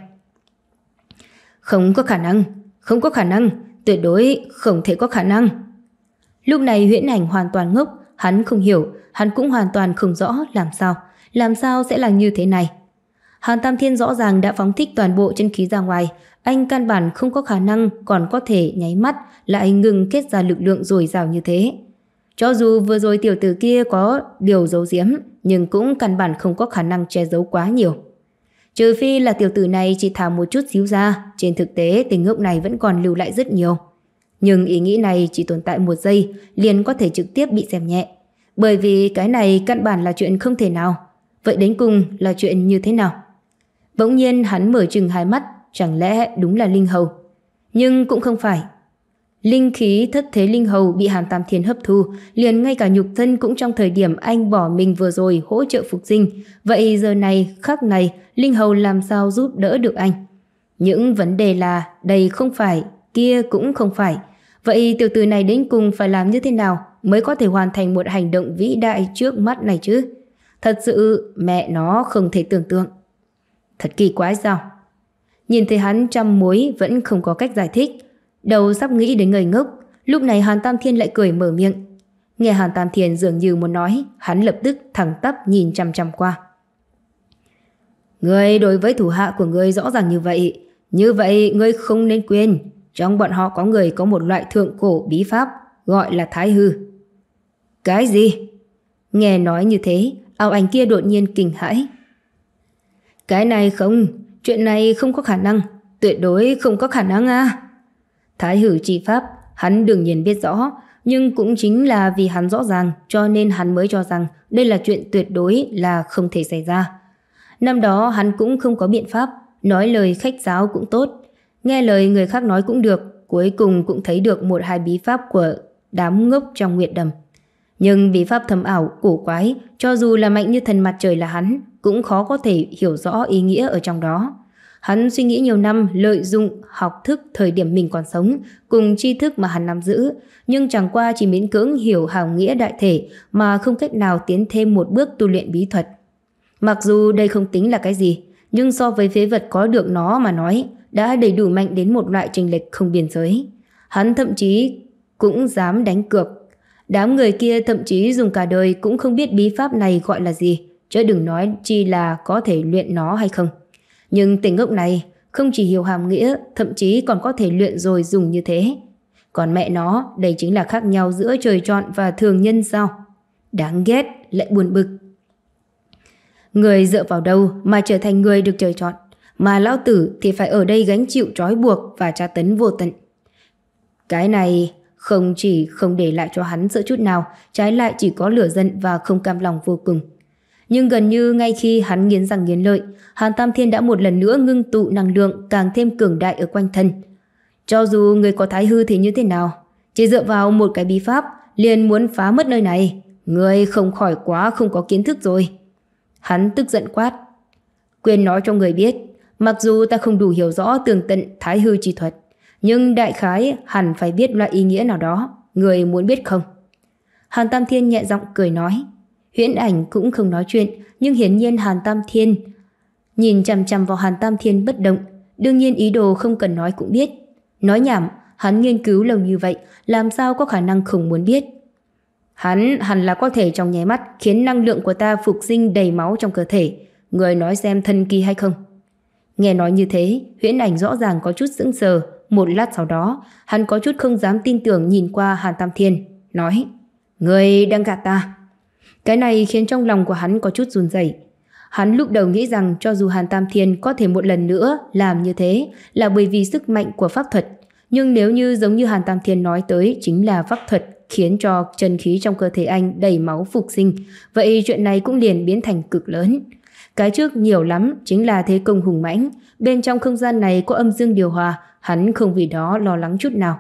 Không có khả năng, không có khả năng, tuyệt đối không thể có khả năng. Lúc này Huyễn Ảnh hoàn toàn ngốc, hắn không hiểu, hắn cũng hoàn toàn không rõ làm sao, làm sao sẽ là như thế này. Hàn Tam Thiên rõ ràng đã phóng thích toàn bộ chân khí ra ngoài, anh căn bản không có khả năng còn có thể nháy mắt lại ngừng kết ra lực lượng dồi dào như thế. Cho dù vừa rồi tiểu tử kia có điều giấu giếm, nhưng cũng căn bản không có khả năng che giấu quá nhiều. Trừ phi là tiểu tử này chỉ thả một chút xíu ra, trên thực tế tình ngốc này vẫn còn lưu lại rất nhiều. Nhưng ý nghĩ này chỉ tồn tại một giây liền có thể trực tiếp bị xem nhẹ. Bởi vì cái này căn bản là chuyện không thể nào. Vậy đến cùng là chuyện như thế nào? Bỗng nhiên hắn mở trừng hai mắt, chẳng lẽ đúng là linh hầu? Nhưng cũng không phải. Linh khí thất thế linh hầu bị Hàn Tam Thiên hấp thu, liền ngay cả nhục thân cũng trong thời điểm anh bỏ mình vừa rồi hỗ trợ phục sinh. Vậy giờ này, khắc này, linh hầu làm sao giúp đỡ được anh? Những vấn đề là đây không phải, kia cũng không phải. Vậy tiểu tử này đến cùng phải làm như thế nào mới có thể hoàn thành một hành động vĩ đại trước mắt này chứ? Thật sự mẹ nó không thể tưởng tượng. Thật kỳ quái sao? Nhìn thấy hắn trăm mối vẫn không có cách giải thích, đầu sắp nghĩ đến ngây ngốc. Lúc này Hàn Tam Thiên lại cười mở miệng. Nghe Hàn Tam Thiên dường như muốn nói, hắn lập tức thẳng tắp nhìn chăm chăm qua. Ngươi đối với thủ hạ của ngươi rõ ràng như vậy. Như vậy ngươi không nên quên, trong bọn họ có người có một loại thượng cổ bí pháp gọi là Thái Hư. Cái gì? Nghe nói như thế, áo ảnh kia đột nhiên kinh hãi. Cái này không, chuyện này không có khả năng, tuyệt đối không có khả năng à. Thái Hư chi pháp, hắn đương nhiên biết rõ, nhưng cũng chính là vì hắn rõ ràng cho nên hắn mới cho rằng đây là chuyện tuyệt đối là không thể xảy ra. Năm đó hắn cũng không có biện pháp, nói lời khách sáo cũng tốt, nghe lời người khác nói cũng được, cuối cùng cũng thấy được một hai bí pháp của đám ngốc trong Nguyệt Đầm. Nhưng bí pháp thâm ảo, cổ quái, cho dù là mạnh như thần mặt trời là hắn, cũng khó có thể hiểu rõ ý nghĩa ở trong đó. Hắn suy nghĩ nhiều năm lợi dụng học thức thời điểm mình còn sống cùng tri thức mà hắn nắm giữ, nhưng chẳng qua chỉ miễn cưỡng hiểu hàm nghĩa đại thể mà không cách nào tiến thêm một bước tu luyện bí thuật. Mặc dù đây không tính là cái gì, nhưng so với phế vật có được nó mà nói, đã đầy đủ mạnh đến một loại chênh lệch không biên giới. Hắn thậm chí cũng dám đánh cược. Đám người kia thậm chí dùng cả đời cũng không biết bí pháp này gọi là gì, chứ đừng nói chi là có thể luyện nó hay không. Nhưng tên ngốc này không chỉ hiểu hàm nghĩa, thậm chí còn có thể luyện rồi dùng như thế. Còn mẹ nó, đây chính là khác nhau giữa trời chọn và thường nhân sao? Đáng ghét, lại buồn bực. Người dựa vào đâu mà trở thành người được trời chọn, mà lão tử thì phải ở đây gánh chịu trói buộc và tra tấn vô tận. Cái này không chỉ không để lại cho hắn sợ chút nào, trái lại chỉ có lửa giận và không cam lòng vô cùng. Nhưng gần như ngay khi hắn nghiến răng nghiến lợi, Hàn Tam Thiên đã một lần nữa ngưng tụ năng lượng càng thêm cường đại ở quanh thân. Cho dù người có Thái Hư thì như thế nào, chỉ dựa vào một cái bí pháp liền muốn phá mất nơi này, người không khỏi quá không có kiến thức rồi. Hắn tức giận quát. Quên nói cho người biết, mặc dù ta không đủ hiểu rõ tường tận Thái Hư chi thuật, nhưng đại khái hẳn phải biết loại ý nghĩa nào đó, người muốn biết không? Hàn Tam Thiên nhẹ giọng cười nói. Huyễn Ảnh cũng không nói chuyện, nhưng hiển nhiên Hàn Tam Thiên nhìn chằm chằm vào Hàn Tam Thiên bất động, đương nhiên ý đồ không cần nói cũng biết. Nói nhảm, hắn nghiên cứu lâu như vậy, làm sao có khả năng không muốn biết? Hắn hẳn là có thể trong nháy mắt khiến năng lượng của ta phục sinh đầy máu trong cơ thể. Người nói xem thần kỳ hay không? Nghe nói như thế, Huyễn Ảnh rõ ràng có chút sững sờ. Một lát sau đó, hắn có chút không dám tin tưởng nhìn qua Hàn Tam Thiên, nói: Người đang gạt ta. Cái này khiến trong lòng của hắn có chút run rẩy. Hắn lúc đầu nghĩ rằng cho dù Hàn Tam Thiên có thể một lần nữa làm như thế là bởi vì sức mạnh của pháp thuật, nhưng nếu như giống như Hàn Tam Thiên nói tới chính là pháp thuật khiến cho chân khí trong cơ thể anh đầy máu phục sinh, vậy chuyện này cũng liền biến thành cực lớn. Cái trước nhiều lắm chính là thế công hùng mãnh, bên trong không gian này có âm dương điều hòa, hắn không vì đó lo lắng chút nào.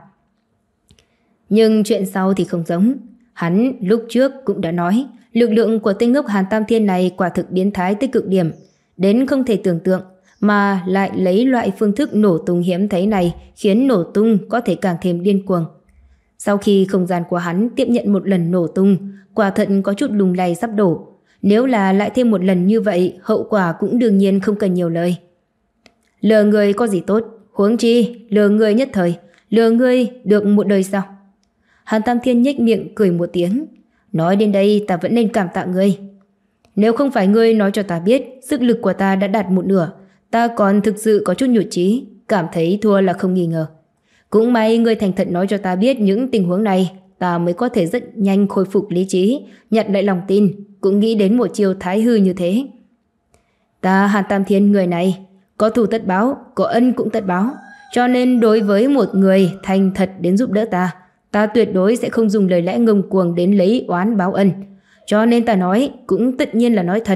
Nhưng chuyện sau thì không giống. Hắn lúc trước cũng đã nói, lực lượng của tên ngốc Hàn Tam Thiên này quả thực biến thái tới cực điểm, đến không thể tưởng tượng, mà lại lấy loại phương thức nổ tung hiếm thấy này khiến nổ tung có thể càng thêm điên cuồng. Sau khi không gian của hắn tiếp nhận một lần nổ tung, quả thật có chút lung lay sắp đổ. Nếu là lại thêm một lần như vậy, hậu quả cũng đương nhiên không cần nhiều lời. Lừa người có gì tốt, huống chi lừa người nhất thời, lừa người được một đời sao? Hàn Tam Thiên nhếch miệng cười một tiếng. Nói đến đây ta vẫn nên cảm tạ ngươi. Nếu không phải ngươi nói cho ta biết sức lực của ta đã đạt một nửa, ta còn thực sự có chút nhụt chí, cảm thấy thua là không nghi ngờ. Cũng may ngươi thành thật nói cho ta biết những tình huống này, ta mới có thể rất nhanh khôi phục lý trí, nhặt lại lòng tin, cũng nghĩ đến một chiêu Thái Hư như thế. Ta Hàn Tam Thiên người này, có thù tất báo, có ân cũng tất báo, cho nên đối với một người thành thật đến giúp đỡ ta, ta tuyệt đối sẽ không dùng lời lẽ ngông cuồng đến lấy oán báo ân. Cho nên ta nói cũng tất nhiên là nói thật.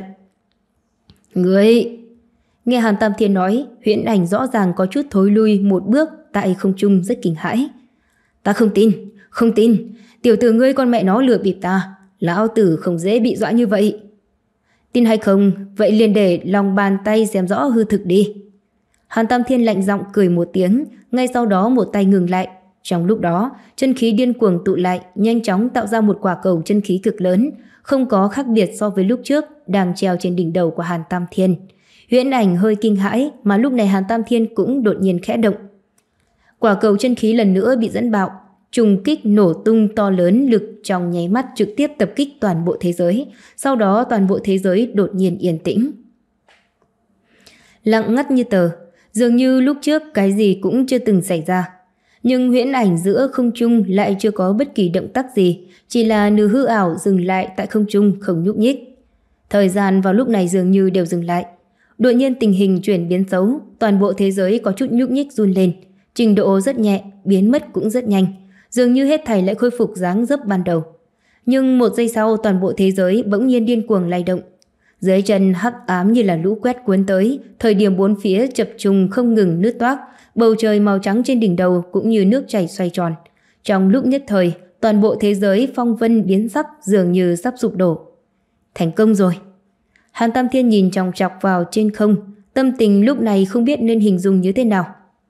Ngươi... Nghe Hàn Tam Thiên nói, Huyễn Ảnh rõ ràng có chút thối lui một bước tại không trung rất kinh hãi. Ta không tin, không tin, tiểu tử ngươi con mẹ nó lừa bịp ta, lão tử không dễ bị dọa như vậy. Tin hay không, vậy liền để lòng bàn tay xem rõ hư thực đi. Hàn Tam Thiên lạnh giọng cười một tiếng, ngay sau đó một tay ngừng lại. Trong lúc đó, chân khí điên cuồng tụ lại, nhanh chóng tạo ra một quả cầu chân khí cực lớn, không có khác biệt so với lúc trước đang treo trên đỉnh đầu của Hàn Tam Thiên. Huyễn Ảnh hơi kinh hãi, mà lúc này Hàn Tam Thiên cũng đột nhiên khẽ động. Quả cầu chân khí lần nữa bị dẫn bạo, trùng kích nổ tung to lớn, lực trong nháy mắt trực tiếp tập kích toàn bộ thế giới. Sau đó toàn bộ thế giới đột nhiên yên tĩnh. lặng ngắt như tờ, dường như lúc trước cái gì cũng chưa từng xảy ra. Nhưng huyễn ảnh giữa không trung lại chưa có bất kỳ động tác gì, chỉ là nửa hư ảo dừng lại tại không trung không nhúc nhích. Thời gian vào lúc này dường như đều dừng lại. Đột nhiên tình hình chuyển biến xấu, toàn bộ thế giới có chút nhúc nhích run lên, trình độ rất nhẹ, biến mất cũng rất nhanh, dường như hết thảy lại khôi phục dáng dấp ban đầu. Nhưng một giây sau toàn bộ thế giới bỗng nhiên điên cuồng lay động. Dưới chân hắc ám như là lũ quét cuốn tới, thời điểm bốn phía chập trùng không ngừng nứt toác, bầu trời màu trắng trên đỉnh đầu cũng như nước chảy xoay tròn. Trong lúc nhất thời, toàn bộ thế giới phong vân biến sắc, dường như sắp sụp đổ. Thành công rồi. Hàn Tam Thiên nhìn chòng chọc vào trên không, tâm tình lúc này không biết nên hình dung như thế nào.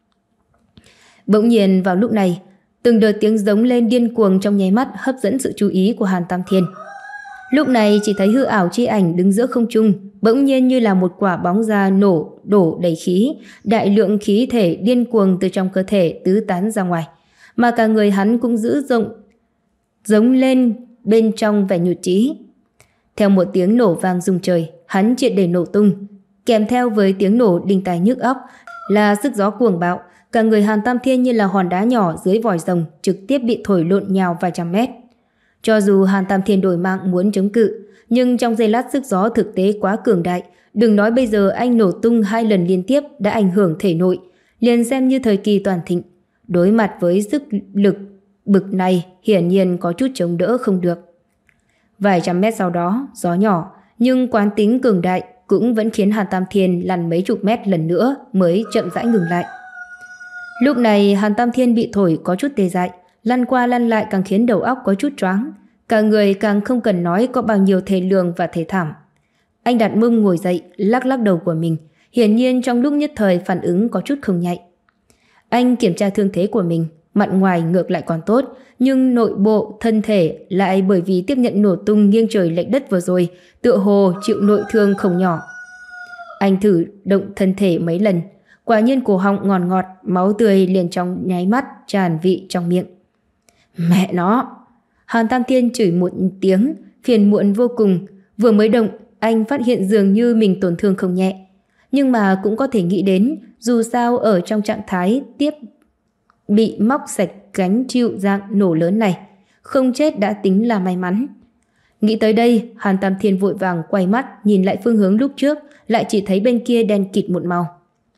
Bỗng nhiên vào lúc này, từng đợt tiếng giống lên điên cuồng trong nháy mắt hấp dẫn sự chú ý của Hàn Tam Thiên. Lúc này chỉ thấy hư ảo chi ảnh đứng giữa không trung, bỗng nhiên như là một quả bóng da nổ đổ đầy khí, đại lượng khí thể điên cuồng từ trong cơ thể tứ tán ra ngoài, mà cả người hắn cũng dữ rộng giống lên bên trong vẻ nhụt chí. Theo một tiếng nổ vang rung trời, hắn triệt để nổ tung, kèm theo với tiếng nổ đinh tai nhức óc là sức gió cuồng bạo, cả người Hàn Tam Thiên như là hòn đá nhỏ dưới vòi rồng, trực tiếp bị thổi lộn nhào vài trăm mét. Cho dù Hàn Tam Thiên đổi mạng muốn chống cự, nhưng trong giây lát sức gió thực tế quá cường đại, đừng nói bây giờ anh nổ tung hai lần liên tiếp đã ảnh hưởng thể nội, liền xem như thời kỳ toàn thịnh, đối mặt với sức lực bực này hiển nhiên có chút chống đỡ không được. Vài trăm mét sau đó, gió nhỏ nhưng quán tính cường đại cũng vẫn khiến Hàn Tam Thiên lăn mấy chục mét lần nữa mới chậm rãi ngừng lại. Lúc này Hàn Tam Thiên bị thổi có chút tê dại, lăn qua lăn lại càng khiến đầu óc có chút choáng, cả người càng không cần nói có bao nhiêu thê lương và thê thảm. Anh đặt mông ngồi dậy, lắc lắc đầu của mình, hiển nhiên trong lúc nhất thời phản ứng có chút không nhạy. Anh kiểm tra thương thế của mình, mặt ngoài ngược lại còn tốt, nhưng nội bộ thân thể lại bởi vì tiếp nhận nổ tung nghiêng trời lệch đất vừa rồi, tựa hồ chịu nội thương không nhỏ. Anh thử động thân thể mấy lần, quả nhiên cổ họng ngọt ngọt, máu tươi liền trong nháy mắt tràn vị trong miệng. Mẹ nó! Hàn Tam Thiên chửi một tiếng, phiền muộn vô cùng. Vừa mới động, anh phát hiện dường như mình tổn thương không nhẹ. Nhưng mà cũng có thể nghĩ đến, dù sao ở trong trạng thái tiếp bị móc sạch gánh chịu dạng nổ lớn này, không chết đã tính là may mắn. Nghĩ tới đây, Hàn Tam Thiên vội vàng quay mắt nhìn lại phương hướng lúc trước, lại chỉ thấy bên kia đen kịt một màu.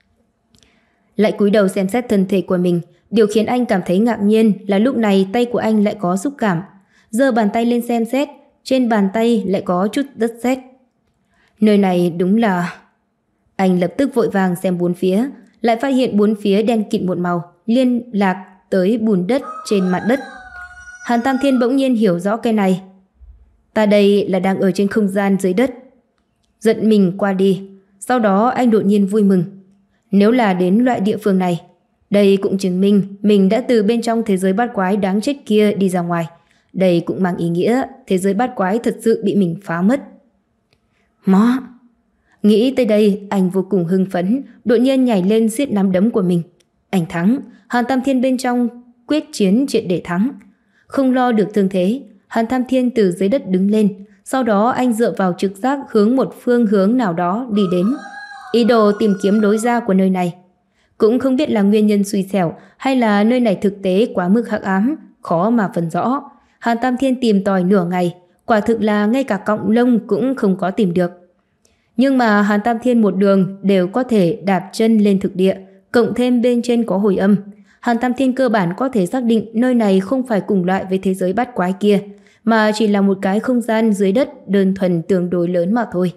Lại cúi đầu xem xét thân thể của mình, điều khiến anh cảm thấy ngạc nhiên là lúc này tay của anh lại có xúc cảm. Giơ bàn tay lên xem xét, trên bàn tay lại có chút đất sét. Nơi này đúng là... Anh lập tức vội vàng xem bốn phía, lại phát hiện bốn phía đen kịt một màu, liên lạc tới bùn đất trên mặt đất. Hàn Tam Thiên bỗng nhiên hiểu rõ cái này. Ta đây là đang ở trên không gian dưới đất. Giận mình qua đi, sau đó anh đột nhiên vui mừng. Nếu là đến loại địa phương này, đây cũng chứng minh mình đã từ bên trong thế giới bát quái đáng chết kia đi ra ngoài. Đây cũng mang ý nghĩa thế giới bát quái thật sự bị mình phá mất. Mó! Nghĩ tới đây, anh vô cùng hưng phấn, đột nhiên nhảy lên siết nắm đấm của mình. Anh thắng, Hàn Tam Thiên bên trong quyết chiến triệt để thắng. Không lo được thương thế, Hàn Tam Thiên từ dưới đất đứng lên, sau đó anh dựa vào trực giác hướng một phương hướng nào đó đi đến, ý đồ tìm kiếm lối ra của nơi này. Cũng không biết là nguyên nhân xui xẻo hay là nơi này thực tế quá mức hắc ám, khó mà phân rõ. Hàn Tam Thiên tìm tòi nửa ngày, quả thực là ngay cả cọng lông cũng không có tìm được. Nhưng mà Hàn Tam Thiên một đường đều có thể đạp chân lên thực địa, cộng thêm bên trên có hồi âm. Hàn Tam Thiên cơ bản có thể xác định nơi này không phải cùng loại với thế giới bát quái kia, mà chỉ là một cái không gian dưới đất đơn thuần tương đối lớn mà thôi.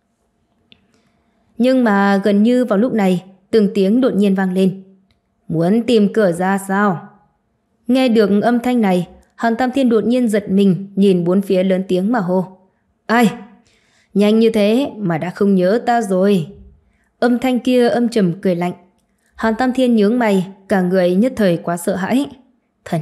Nhưng mà gần như vào lúc này, từng tiếng đột nhiên vang lên. Muốn tìm cửa ra sao? Nghe được âm thanh này, Hàn Tam Thiên đột nhiên giật mình, nhìn bốn phía lớn tiếng mà hô. Ai? Nhanh như thế mà đã không nhớ ta rồi. Âm thanh kia âm trầm cười lạnh. Hàn Tam Thiên nhướng mày, cả người nhất thời quá sợ hãi. Thần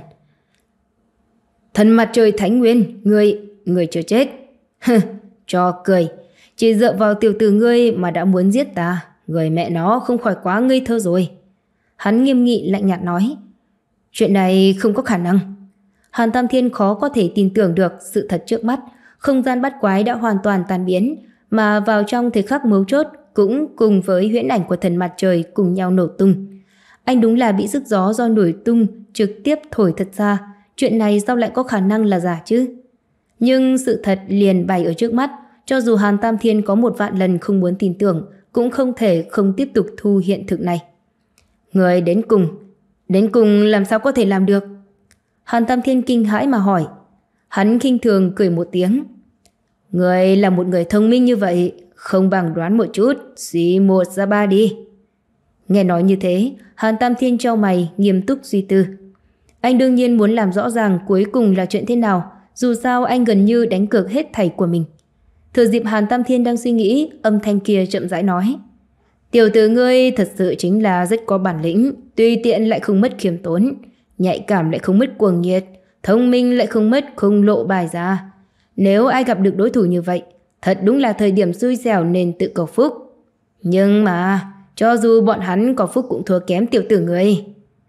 Thần mặt trời Thánh Nguyên, ngươi, ngươi chưa chết. Cho cười, chỉ dựa vào tiểu tử ngươi mà đã muốn giết ta, người mẹ nó không khỏi quá ngây thơ rồi. Hắn nghiêm nghị lạnh nhạt nói. Chuyện này không có khả năng. Hàn Tam Thiên khó có thể tin tưởng được sự thật trước mắt. Không gian bát quái đã hoàn toàn tan biến, mà vào trong thời khắc mấu chốt, cũng cùng với huyễn ảnh của thần mặt trời cùng nhau nổ tung. Anh đúng là bị sức gió do nổi tung trực tiếp thổi thật xa. Chuyện này sao lại có khả năng là giả chứ? Nhưng sự thật liền bày ở trước mắt. Cho dù Hàn Tam Thiên có một vạn lần không muốn tin tưởng, cũng không thể không tiếp tục thu hiện thực này. Người đến cùng, đến cùng làm sao có thể làm được? Hàn Tam Thiên kinh hãi mà hỏi. Hắn khinh thường cười một tiếng. Người là một người thông minh như vậy, không bằng đoán một chút, suy một ra ba đi. Nghe nói như thế, Hàn Tam Thiên chau mày, nghiêm túc suy tư. Anh đương nhiên muốn làm rõ ràng cuối cùng là chuyện thế nào, dù sao anh gần như đánh cược hết thảy của mình. Thừa dịp Hàn Tam Thiên đang suy nghĩ, âm thanh kia chậm rãi nói. Tiểu tử ngươi thật sự chính là rất có bản lĩnh, tùy tiện lại không mất khiêm tốn, nhạy cảm lại không mất cuồng nhiệt, thông minh lại không mất không lộ bài ra. Nếu ai gặp được đối thủ như vậy, thật đúng là thời điểm xui xẻo nên tự cầu phúc. Nhưng mà, cho dù bọn hắn có phúc cũng thua kém tiểu tử ngươi.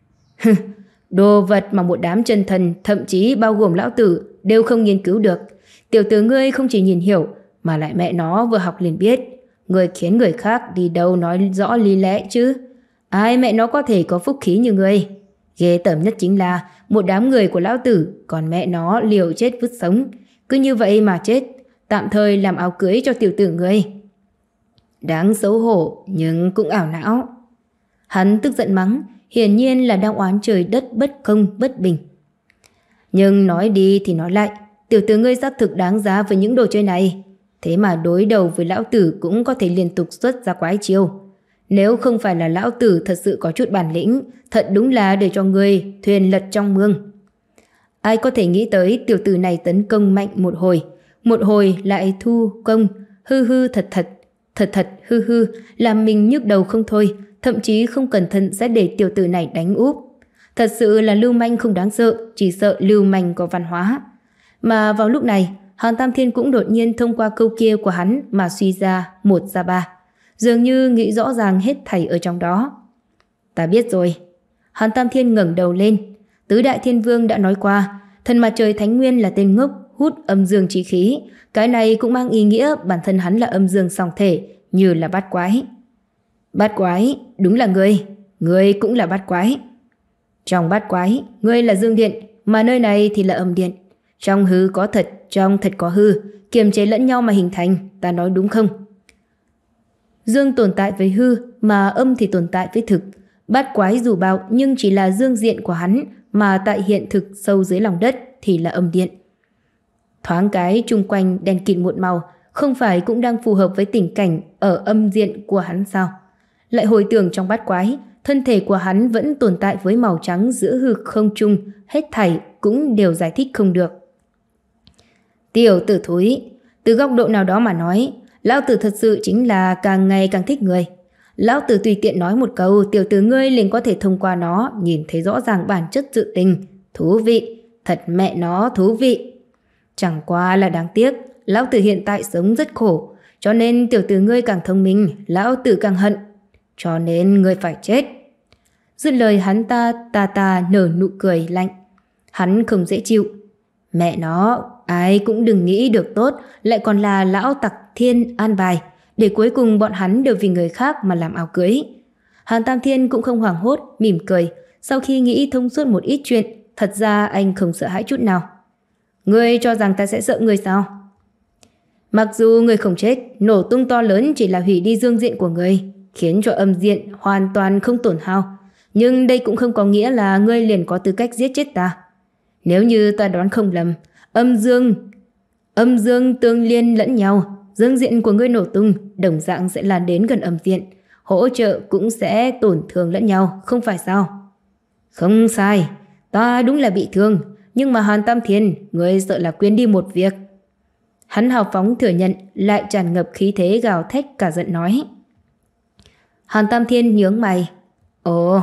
Đồ vật mà một đám chân thần, thậm chí bao gồm lão tử, đều không nghiên cứu được. Tiểu tử ngươi không chỉ nhìn hiểu, mà lại mẹ nó vừa học liền biết. Người khiến người khác đi đâu nói rõ lý lẽ chứ. Ai mẹ nó có thể có phúc khí như ngươi. Ghê tởm nhất chính là một đám người của lão tử, còn mẹ nó liều chết vứt sống. Cứ như vậy mà chết, tạm thời làm áo cưới cho tiểu tử ngươi. Đáng xấu hổ nhưng cũng ảo não. Hắn tức giận mắng, hiển nhiên là đang oán trời đất bất công bất bình. Nhưng nói đi thì nói lại, tiểu tử ngươi xác thực đáng giá với những đồ chơi này. Thế mà đối đầu với lão tử cũng có thể liên tục xuất ra quái chiêu. Nếu không phải là lão tử thật sự có chút bản lĩnh, thật đúng là để cho ngươi thuyền lật trong mương. Ai có thể nghĩ tới tiểu tử này tấn công mạnh một hồi, một hồi lại thu công, hư hư thật thật, thật thật hư hư, làm mình nhức đầu không thôi, thậm chí không cẩn thận sẽ để tiểu tử này đánh úp. Thật sự là lưu manh không đáng sợ, chỉ sợ lưu manh có văn hóa. Mà vào lúc này, Hàn Tam Thiên cũng đột nhiên thông qua câu kia của hắn mà suy ra một ra ba, dường như nghĩ rõ ràng hết thảy ở trong đó. Ta biết rồi. Hàn Tam Thiên ngẩng đầu lên. Tứ Đại Thiên Vương đã nói qua, thần mặt trời Thánh Nguyên là tên ngốc, hút âm dương chi khí. Cái này cũng mang ý nghĩa bản thân hắn là âm dương song thể, như là bát quái. Bát quái, đúng là ngươi. Ngươi cũng là bát quái. Trong bát quái, ngươi là dương điện, mà nơi này thì là âm điện. Trong hư có thật, trong thật có hư, kiềm chế lẫn nhau mà hình thành, ta nói đúng không? Dương tồn tại với hư, mà âm thì tồn tại với thực. Bát quái dù bạo nhưng chỉ là dương diện của hắn, mà tại hiện thực sâu dưới lòng đất thì là âm điện. Thoáng cái chung quanh đèn kịt một màu, không phải cũng đang phù hợp với tình cảnh ở âm diện của hắn sao? Lại hồi tưởng trong bát quái, thân thể của hắn vẫn tồn tại với màu trắng giữa hư không trung, hết thảy cũng đều giải thích không được. Tiểu tử thúi, từ góc độ nào đó mà nói, lão tử thật sự chính là càng ngày càng thích người. Lão tử tùy tiện nói một câu, tiểu tử ngươi liền có thể thông qua nó nhìn thấy rõ ràng bản chất sự tình. Thú vị, thật mẹ nó thú vị. Chẳng qua là đáng tiếc, lão tử hiện tại sống rất khổ, cho nên tiểu tử ngươi càng thông minh, lão tử càng hận. Cho nên ngươi phải chết. Dứt lời hắn ta tà tà nở nụ cười lạnh. Hắn không dễ chịu. Mẹ nó, ai cũng đừng nghĩ được tốt, lại còn là lão tặc thiên an bài, để cuối cùng bọn hắn đều vì người khác mà làm áo cưới. Hàn Tam Thiên cũng không hoảng hốt, mỉm cười. Sau khi nghĩ thông suốt một ít chuyện, thật ra anh không sợ hãi chút nào. Ngươi cho rằng ta sẽ sợ ngươi sao? Mặc dù ngươi không chết, nổ tung to lớn chỉ là hủy đi dương diện của ngươi, khiến cho âm diện hoàn toàn không tổn hao. Nhưng đây cũng không có nghĩa là ngươi liền có tư cách giết chết ta. Nếu như ta đoán không lầm, âm dương âm dương tương liên lẫn nhau, dương diện của ngươi nổ tung đồng dạng sẽ lan đến gần âm diện, hỗ trợ cũng sẽ tổn thương lẫn nhau, không phải sao? Không sai, ta đúng là bị thương, nhưng mà Hàn Tam Thiên, ngươi sợ là quên đi một việc. Hắn hào phóng thừa nhận, lại tràn ngập khí thế gào thét cả giận nói. Hàn Tam Thiên nhướng mày. Ồ,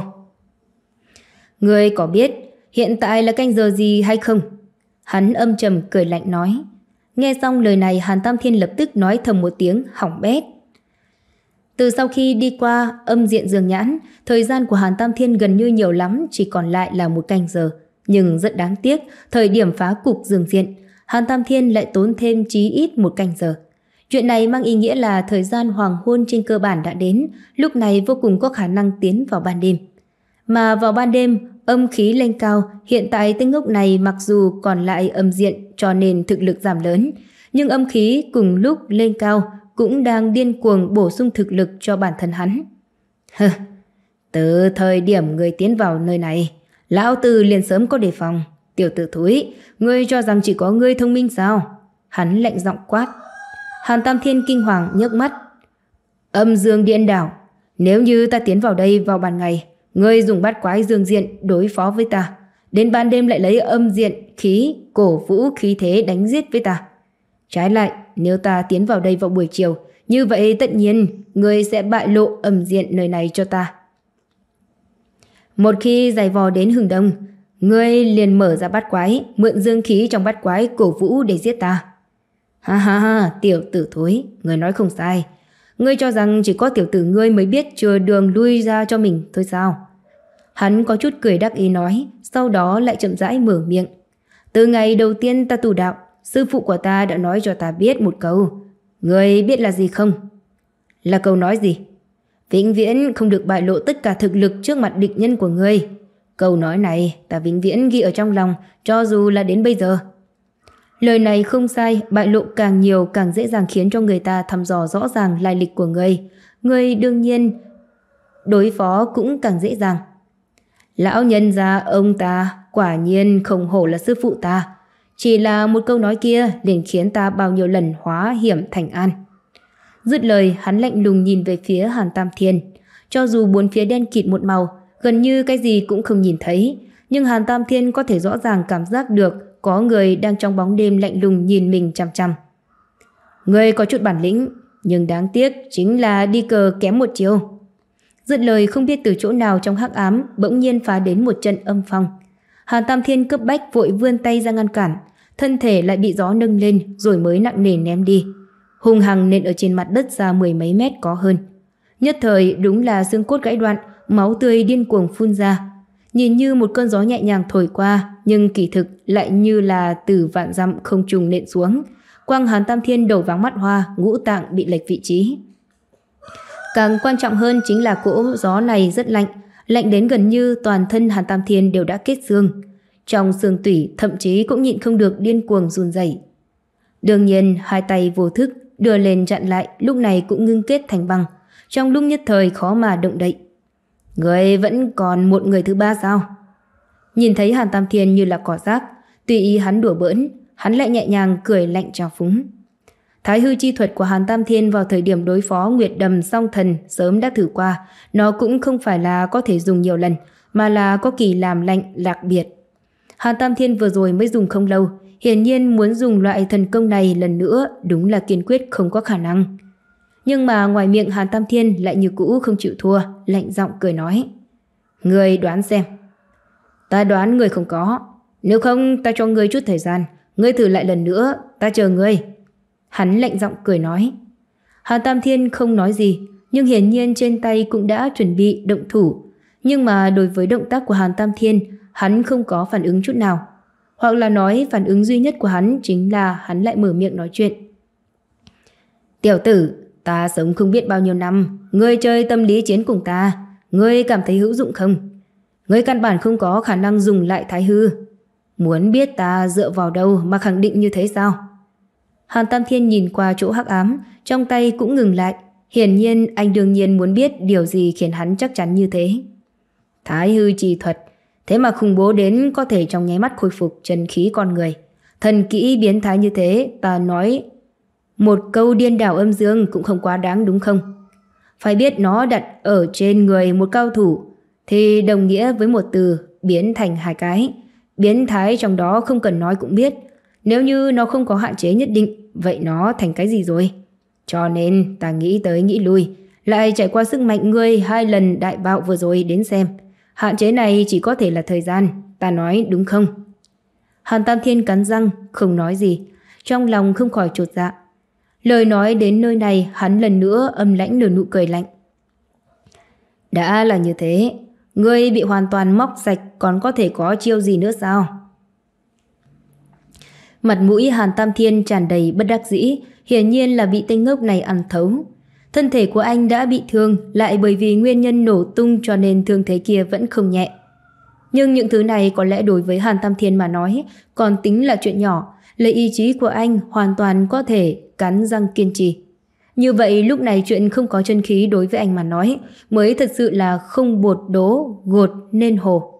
ngươi có biết hiện tại là canh giờ gì hay không? Hắn âm trầm cười lạnh nói. Nghe xong lời này, Hàn Tam Thiên lập tức nói thầm một tiếng hỏng bét. Từ sau khi đi qua âm diện Dương Nhãn, thời gian của Hàn Tam Thiên gần như nhiều lắm, chỉ còn lại là một canh giờ. Nhưng rất đáng tiếc, thời điểm phá cục Dương diện, Hàn Tam Thiên lại tốn thêm chí ít một canh giờ. Chuyện này mang ý nghĩa là thời gian hoàng hôn trên cơ bản đã đến, lúc này vô cùng có khả năng tiến vào ban đêm. Mà vào ban đêm, âm khí lên cao, hiện tại tên ngốc này mặc dù còn lại âm diện cho nên thực lực giảm lớn, nhưng âm khí cùng lúc lên cao cũng đang điên cuồng bổ sung thực lực cho bản thân hắn. Hừ, từ thời điểm người tiến vào nơi này, lão tử liền sớm có đề phòng. Tiểu tử thúi, ngươi cho rằng chỉ có ngươi thông minh sao? Hắn lạnh giọng quát. Hàn Tam Thiên kinh hoàng nhấc mắt. Âm dương điện đảo, nếu như ta tiến vào đây vào ban ngày, ngươi dùng bát quái dương diện đối phó với ta, đến ban đêm lại lấy âm diện khí cổ vũ khí thế đánh giết với ta. Trái lại, nếu ta tiến vào đây vào buổi chiều, như vậy tất nhiên ngươi sẽ bại lộ âm diện nơi này cho ta. Một khi giày vò đến hừng đông, ngươi liền mở ra bát quái, mượn dương khí trong bát quái cổ vũ để giết ta. Ha ha ha, tiểu tử thối, ngươi nói không sai. Ngươi cho rằng chỉ có tiểu tử ngươi mới biết chừa đường lui ra cho mình thôi sao? Hắn có chút cười đắc ý nói, sau đó lại chậm rãi mở miệng. Từ ngày đầu tiên ta tu đạo, sư phụ của ta đã nói cho ta biết một câu. Ngươi biết là gì không? Là câu nói gì? Vĩnh viễn không được bại lộ tất cả thực lực trước mặt địch nhân của ngươi. Câu nói này ta vĩnh viễn ghi ở trong lòng, cho dù là đến bây giờ. Lời này không sai, bại lộ càng nhiều càng dễ dàng khiến cho người ta thăm dò rõ ràng lai lịch của ngươi. Ngươi đương nhiên đối phó cũng càng dễ dàng. Lão nhân gia ông ta quả nhiên không hổ là sư phụ ta. Chỉ là một câu nói kia liền khiến ta bao nhiêu lần hóa hiểm thành an. Dứt lời, hắn lạnh lùng nhìn về phía Hàn Tam Thiên. Cho dù bốn phía đen kịt một màu, gần như cái gì cũng không nhìn thấy, nhưng Hàn Tam Thiên có thể rõ ràng cảm giác được có người đang trong bóng đêm lạnh lùng nhìn mình chằm chằm. Ngươi có chút bản lĩnh, nhưng đáng tiếc chính là đi cờ kém một chiều. Dứt lời, không biết từ chỗ nào trong hắc ám bỗng nhiên phá đến một trận âm phong. Hàn Tam Thiên cấp bách vội vươn tay ra ngăn cản, thân thể lại bị gió nâng lên rồi mới nặng nề ném đi, hung hăng nện ở trên mặt đất ra mười mấy mét có hơn. Nhất thời đúng là xương cốt gãy đoạn, máu tươi điên cuồng phun ra. Nhìn như một cơn gió nhẹ nhàng thổi qua, nhưng kỳ thực lại như là từ vạn dặm không trùng nện xuống. Quang Hàn Tam Thiên đầu váng mắt hoa, ngũ tạng bị lệch vị trí. Càng quan trọng hơn chính là cỗ gió này rất lạnh, lạnh đến gần như toàn thân Hàn Tam Thiên đều đã kết xương. Trong xương tủy thậm chí cũng nhịn không được điên cuồng run rẩy. Đương nhiên hai tay vô thức đưa lên chặn lại, lúc này cũng ngưng kết thành băng, trong lúc nhất thời khó mà động đậy. Người vẫn còn một người thứ ba sao? Nhìn thấy Hàn Tam Thiên như là cỏ rác, tùy ý hắn đùa bỡn, hắn lại nhẹ nhàng cười lạnh trào phúng. Thái hư chi thuật của Hàn Tam Thiên vào thời điểm đối phó Nguyệt Đầm Song Thần sớm đã thử qua, nó cũng không phải là có thể dùng nhiều lần, mà là có kỳ làm lạnh đặc biệt. Hàn Tam Thiên vừa rồi mới dùng không lâu, hiển nhiên muốn dùng loại thần công này lần nữa đúng là kiên quyết không có khả năng. Nhưng mà ngoài miệng Hàn Tam Thiên lại như cũ không chịu thua, lạnh giọng cười nói. Người đoán xem. Ta đoán người không có. Nếu không ta cho ngươi chút thời gian, ngươi thử lại lần nữa, ta chờ ngươi. Hắn lạnh giọng cười nói. Hàn Tam Thiên không nói gì, nhưng hiển nhiên trên tay cũng đã chuẩn bị động thủ. Nhưng mà đối với động tác của Hàn Tam Thiên, hắn không có phản ứng chút nào. Hoặc là nói phản ứng duy nhất của hắn chính là hắn lại mở miệng nói chuyện. Tiểu tử, ta sống không biết bao nhiêu năm, ngươi chơi tâm lý chiến cùng ta, ngươi cảm thấy hữu dụng không? Ngươi căn bản không có khả năng dùng lại thái hư. Muốn biết ta dựa vào đâu mà khẳng định như thế sao? Hàn Tam Thiên nhìn qua chỗ hắc ám, trong tay cũng ngừng lại. Hiển nhiên anh đương nhiên muốn biết điều gì khiến hắn chắc chắn như thế. Thái hư chi thuật, thế mà khủng bố đến có thể trong nháy mắt khôi phục chân khí con người. Thần kỹ biến thái như thế, ta nói một câu điên đảo âm dương cũng không quá đáng đúng không? Phải biết nó đặt ở trên người một cao thủ thì đồng nghĩa với một từ biến thành hai cái. Biến thái trong đó không cần nói cũng biết. Nếu như nó không có hạn chế nhất định, vậy nó thành cái gì rồi? Cho nên ta nghĩ tới nghĩ lui, lại trải qua sức mạnh ngươi hai lần đại bạo vừa rồi đến xem. Hạn chế này chỉ có thể là thời gian, ta nói đúng không? Hàn Tam Thiên cắn răng, không nói gì, trong lòng không khỏi chột dạ. Lời nói đến nơi này, hắn lần nữa âm lãnh nở nụ cười lạnh. Đã là như thế, ngươi bị hoàn toàn móc sạch còn có thể có chiêu gì nữa sao? Mặt mũi Hàn Tam Thiên tràn đầy bất đắc dĩ, hiển nhiên là bị tên ngốc này ăn thấu. Thân thể của anh đã bị thương, lại bởi vì nguyên nhân nổ tung cho nên thương thế kia vẫn không nhẹ. Nhưng những thứ này có lẽ đối với Hàn Tam Thiên mà nói còn tính là chuyện nhỏ, lấy ý chí của anh hoàn toàn có thể cắn răng kiên trì. Như vậy lúc này chuyện không có chân khí đối với anh mà nói mới thật sự là không bột đố gột nên hồ.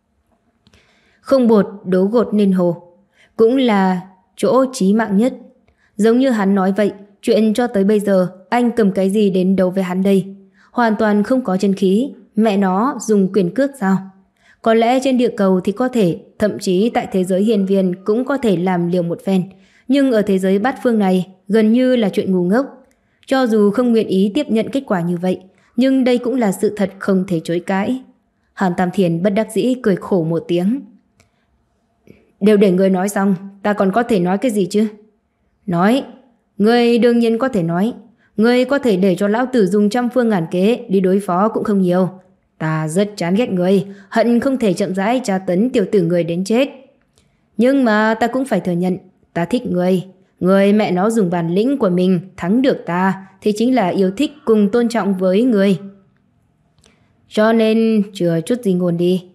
Không bột đố gột nên hồ cũng là chỗ chí mạng nhất. Giống như hắn nói vậy, chuyện cho tới bây giờ anh cầm cái gì đến đấu với hắn đây? Hoàn toàn không có chân khí, mẹ nó dùng quyền cước sao? Có lẽ trên địa cầu thì có thể, thậm chí tại thế giới hiền viên cũng có thể làm liều một phen. Nhưng ở thế giới bát phương này gần như là chuyện ngu ngốc. Cho dù không nguyện ý tiếp nhận kết quả như vậy, nhưng đây cũng là sự thật không thể chối cãi. Hàn Tam Thiên bất đắc dĩ cười khổ một tiếng. Đều để ngươi nói xong, ta còn có thể nói cái gì chứ? Nói, ngươi đương nhiên có thể nói. Ngươi có thể để cho lão tử dùng trăm phương ngàn kế đi đối phó cũng không nhiều. Ta rất chán ghét ngươi, hận không thể chậm rãi tra tấn tiểu tử ngươi đến chết. Nhưng mà ta cũng phải thừa nhận, ta thích ngươi. Ngươi mẹ nó dùng bản lĩnh của mình thắng được ta thì chính là yêu thích cùng tôn trọng với ngươi. Cho nên chừa chút gì ngôn đi.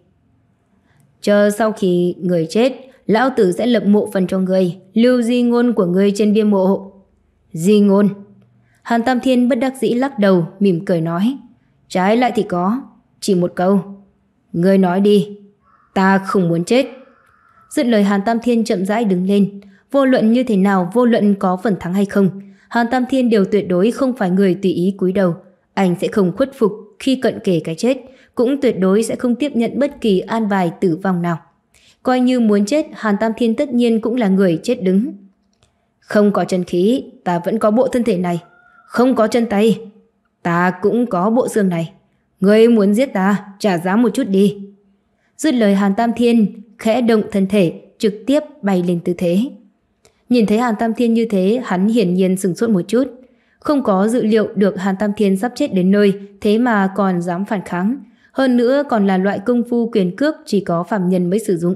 Chờ sau khi người chết, lão tử sẽ lập mộ phần cho ngươi, lưu di ngôn của ngươi trên bia mộ. Di ngôn? Hàn Tam Thiên bất đắc dĩ lắc đầu, mỉm cười nói. Trái lại thì có, chỉ một câu. Ngươi nói đi, ta không muốn chết. Dứt lời Hàn Tam Thiên chậm rãi đứng lên. Vô luận như thế nào, vô luận có phần thắng hay không, Hàn Tam Thiên đều tuyệt đối không phải người tùy ý cúi đầu. Anh sẽ không khuất phục khi cận kề cái chết, cũng tuyệt đối sẽ không tiếp nhận bất kỳ an bài tử vong nào. Coi như muốn chết, Hàn Tam Thiên tất nhiên cũng là người chết đứng. Không có chân khí, ta vẫn có bộ thân thể này. Không có chân tay, ta cũng có bộ xương này. Ngươi muốn giết ta, trả giá một chút đi. Dứt lời Hàn Tam Thiên khẽ động thân thể, trực tiếp bay lên tư thế. Nhìn thấy Hàn Tam Thiên như thế, hắn hiển nhiên sửng sốt một chút. Không có dự liệu được Hàn Tam Thiên sắp chết đến nơi, thế mà còn dám phản kháng. Hơn nữa còn là loại công phu quyền cước chỉ có phàm nhân mới sử dụng.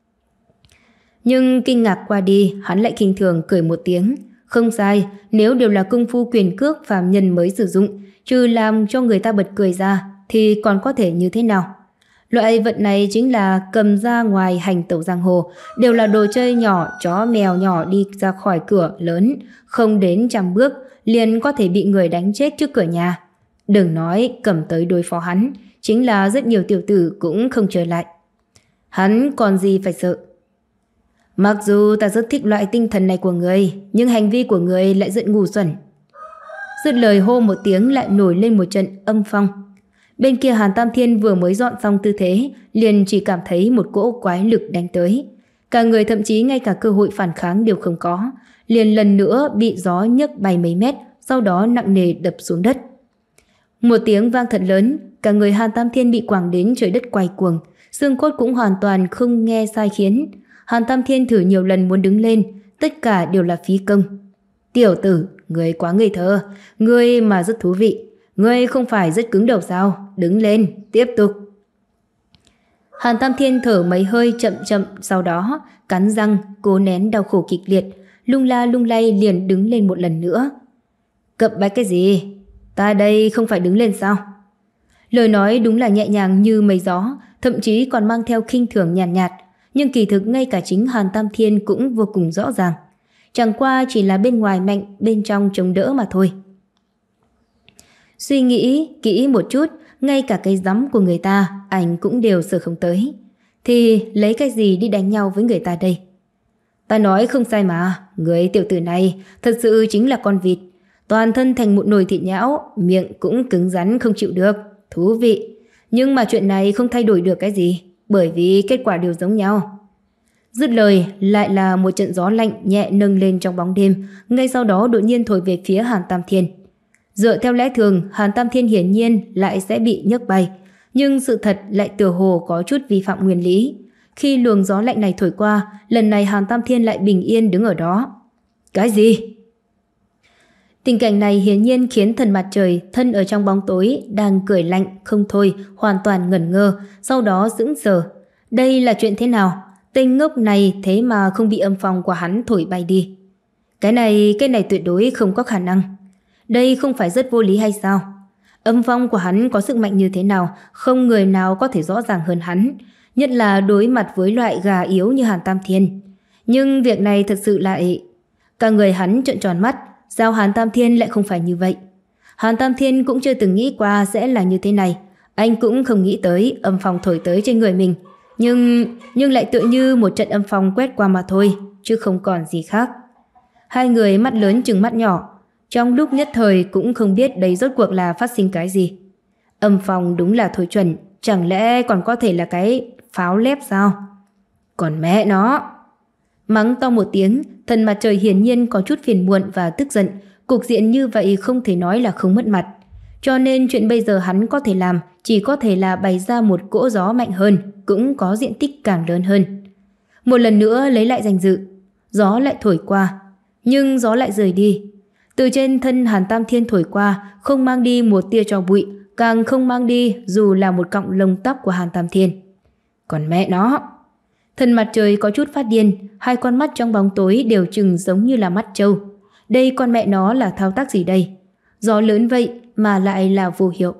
Nhưng kinh ngạc qua đi, hắn lại khinh thường cười một tiếng. Không sai, nếu đều là công phu quyền cước phàm nhân mới sử dụng, trừ làm cho người ta bật cười ra, thì còn có thể như thế nào? Loại vật này chính là cầm ra ngoài hành tẩu giang hồ, đều là đồ chơi nhỏ, chó mèo nhỏ đi ra khỏi cửa lớn, không đến trăm bước, liền có thể bị người đánh chết trước cửa nhà. Đừng nói cầm tới đối phó hắn, chính là rất nhiều tiểu tử cũng không trở lại. Hắn còn gì phải sợ? Mặc dù ta rất thích loại tinh thần này của người, nhưng hành vi của người lại rất ngu xuẩn. Dứt lời hô một tiếng lại nổi lên một trận âm phong. Bên kia Hàn Tam Thiên vừa mới dọn xong tư thế, liền chỉ cảm thấy một cỗ quái lực đánh tới. Cả người thậm chí ngay cả cơ hội phản kháng đều không có, liền lần nữa bị gió nhấc bay mấy mét, sau đó nặng nề đập xuống đất. Một tiếng vang thật lớn, cả người Hàn Tam Thiên bị quẳng đến trời đất quay cuồng, xương cốt cũng hoàn toàn không nghe sai khiến. Hàn Tam Thiên thử nhiều lần muốn đứng lên, tất cả đều là phí công. Tiểu tử, ngươi quá ngây thơ, ngươi mà rất thú vị. Ngươi không phải rất cứng đầu sao? Đứng lên, tiếp tục. Hàn Tam Thiên thở mấy hơi chậm chậm, sau đó cắn răng, cố nén đau khổ kịch liệt, lung la lung lay liền đứng lên một lần nữa. Cập bách cái gì? Ta đây không phải đứng lên sao? Lời nói đúng là nhẹ nhàng như mây gió, thậm chí còn mang theo khinh thường nhàn nhạt, nhạt, nhưng kỳ thực ngay cả chính Hàn Tam Thiên cũng vô cùng rõ ràng. Chẳng qua chỉ là bên ngoài mạnh, bên trong chống đỡ mà thôi. Suy nghĩ kỹ một chút, ngay cả cái rắm của người ta anh cũng đều sờ không tới. Thì lấy cái gì đi đánh nhau với người ta đây? Ta nói không sai mà, người tiểu tử này thật sự chính là con vịt. Toàn thân thành một nồi thịt nhão, miệng cũng cứng rắn không chịu được. Thú vị. Nhưng mà chuyện này không thay đổi được cái gì, bởi vì kết quả đều giống nhau. Dứt lời lại là một trận gió lạnh nhẹ nâng lên trong bóng đêm, ngay sau đó đột nhiên thổi về phía Hàn Tam Thiên. Dựa theo lẽ thường, Hàn Tam Thiên hiển nhiên lại sẽ bị nhấc bay, nhưng sự thật lại tựa hồ có chút vi phạm nguyên lý. Khi luồng gió lạnh này thổi qua, lần này Hàn Tam Thiên lại bình yên đứng ở đó. Cái gì? Tình cảnh này hiển nhiên khiến thần mặt trời thân ở trong bóng tối đang cười lạnh không thôi, hoàn toàn ngẩn ngơ, sau đó sững sờ. Đây là chuyện thế nào? Tên ngốc này thế mà không bị âm phong của hắn thổi bay đi. Cái này, cái này tuyệt đối không có khả năng. Đây không phải rất vô lý hay sao? Âm phong của hắn có sức mạnh như thế nào, không người nào có thể rõ ràng hơn hắn, nhất là đối mặt với loại gà yếu như Hàn Tam Thiên. Nhưng việc này thật sự lại... Cả người hắn trợn tròn mắt, sao Hàn Tam Thiên lại không phải như vậy? Hàn Tam Thiên cũng chưa từng nghĩ qua sẽ là như thế này. Anh cũng không nghĩ tới âm phong thổi tới trên người mình. Nhưng nhưng lại tựa như một trận âm phong quét qua mà thôi, chứ không còn gì khác. Hai người mắt lớn chừng mắt nhỏ, trong lúc nhất thời cũng không biết đây rốt cuộc là phát sinh cái gì. Âm phong đúng là thổi chuẩn, chẳng lẽ còn có thể là cái pháo lép sao? Còn mẹ nó! Mắng to một tiếng, Thần Mặt Trời hiển nhiên có chút phiền muộn và tức giận. Cục diện như vậy không thể nói là không mất mặt. Cho nên chuyện bây giờ hắn có thể làm chỉ có thể là bày ra một cỗ gió mạnh hơn, cũng có diện tích càng lớn hơn. Một lần nữa lấy lại danh dự, gió lại thổi qua, nhưng gió lại rời đi. Từ trên thân Hàn Tam Thiên thổi qua, không mang đi một tia tro bụi, càng không mang đi dù là một cọng lông tóc của Hàn Tam Thiên. Còn mẹ nó! Thần Mặt Trời có chút phát điên, hai con mắt trong bóng tối đều trừng giống như là mắt trâu. Đây con mẹ nó là thao tác gì đây? Gió lớn vậy mà lại là vô hiệu.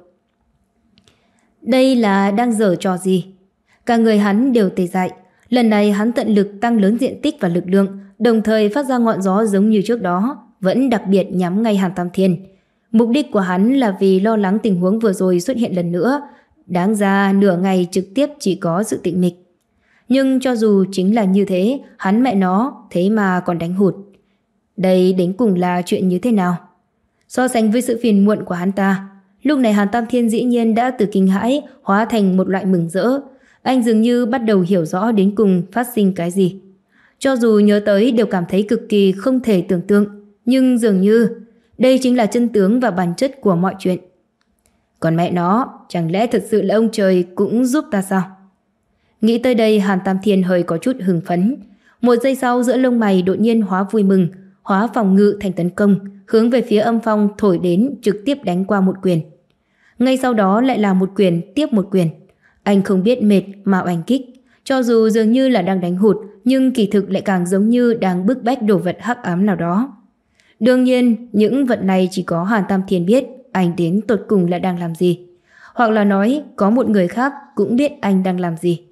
Đây là đang giở trò gì? Cả người hắn đều tê dại. Lần này hắn tận lực tăng lớn diện tích và lực lượng, đồng thời phát ra ngọn gió giống như trước đó, vẫn đặc biệt nhắm ngay Hàn Tam Thiên. Mục đích của hắn là vì lo lắng tình huống vừa rồi xuất hiện lần nữa. Đáng ra nửa ngày trực tiếp chỉ có sự tịnh mịch. Nhưng cho dù chính là như thế, hắn mẹ nó thế mà còn đánh hụt. Đây đến cùng là chuyện như thế nào? So sánh với sự phiền muộn của hắn ta, lúc này Hàn Tam Thiên dĩ nhiên đã từ kinh hãi hóa thành một loại mừng rỡ. Anh dường như bắt đầu hiểu rõ đến cùng phát sinh cái gì. Cho dù nhớ tới đều cảm thấy cực kỳ không thể tưởng tượng, nhưng dường như đây chính là chân tướng và bản chất của mọi chuyện. Còn mẹ nó, chẳng lẽ thật sự là ông trời cũng giúp ta sao? Nghĩ tới đây, Hàn Tam Thiên hơi có chút hưng phấn. Một giây sau, giữa lông mày đột nhiên hóa vui mừng, hóa phòng ngự thành tấn công, hướng về phía âm phong thổi đến, trực tiếp đánh qua một quyền. Ngay sau đó lại là một quyền tiếp một quyền. Anh không biết mệt mà oanh kích, cho dù dường như là đang đánh hụt, nhưng kỳ thực lại càng giống như đang bức bách đồ vật hắc ám nào đó. Đương nhiên, những vật này chỉ có Hàn Tam Thiên biết anh đến tột cùng là đang làm gì, hoặc là nói có một người khác cũng biết anh đang làm gì.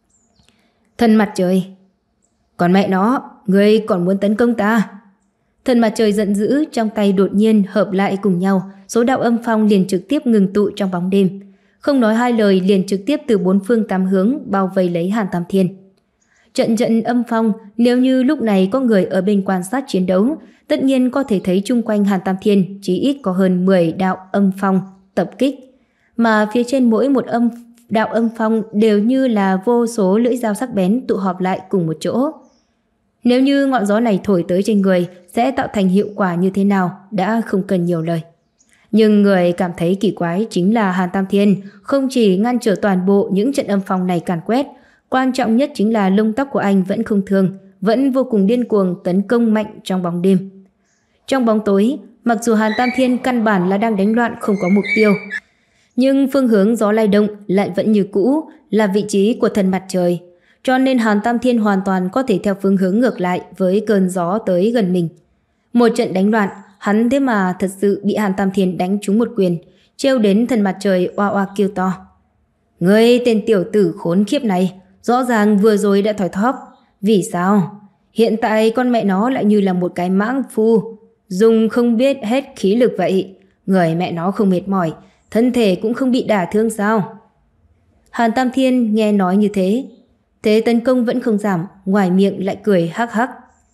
Thần Mặt Trời! Còn mẹ nó, ngươi còn muốn tấn công ta? Thần Mặt Trời giận dữ, trong tay đột nhiên hợp lại cùng nhau, số đạo âm phong liền trực tiếp ngừng tụ trong bóng đêm. Không nói hai lời liền trực tiếp từ bốn phương tám hướng bao vây lấy Hàn Tam Thiên. Trận trận âm phong, nếu như lúc này có người ở bên quan sát chiến đấu, tất nhiên có thể thấy chung quanh Hàn Tam Thiên chỉ ít có hơn mười đạo âm phong tập kích, mà phía trên mỗi một âm đạo âm phong đều như là vô số lưỡi dao sắc bén tụ họp lại cùng một chỗ. Nếu như ngọn gió này thổi tới trên người sẽ tạo thành hiệu quả như thế nào đã không cần nhiều lời. Nhưng người cảm thấy kỳ quái chính là Hàn Tam Thiên không chỉ ngăn trở toàn bộ những trận âm phong này càn quét, quan trọng nhất chính là lông tóc của anh vẫn không thương, vẫn vô cùng điên cuồng tấn công mạnh trong bóng đêm. Trong bóng tối, mặc dù Hàn Tam Thiên căn bản là đang đánh loạn không có mục tiêu, nhưng phương hướng gió lay động lại vẫn như cũ là vị trí của Thần Mặt Trời, cho nên Hàn Tam Thiên hoàn toàn có thể theo phương hướng ngược lại với cơn gió tới gần mình. Một trận đánh loạn, hắn thế mà thật sự bị Hàn Tam Thiên đánh trúng một quyền, trêu đến Thần Mặt Trời oa oa kêu to. Ngươi tên tiểu tử khốn khiếp này, rõ ràng vừa rồi đã thỏi thóp. Vì sao? Hiện tại con mẹ nó lại như là một cái mãng phu, dùng không biết hết khí lực vậy. Người mẹ nó không mệt mỏi, thân thể cũng không bị đả thương sao? Hàn Tam Thiên nghe nói như thế, thế tấn công vẫn không giảm, ngoài miệng lại cười hắc hắc.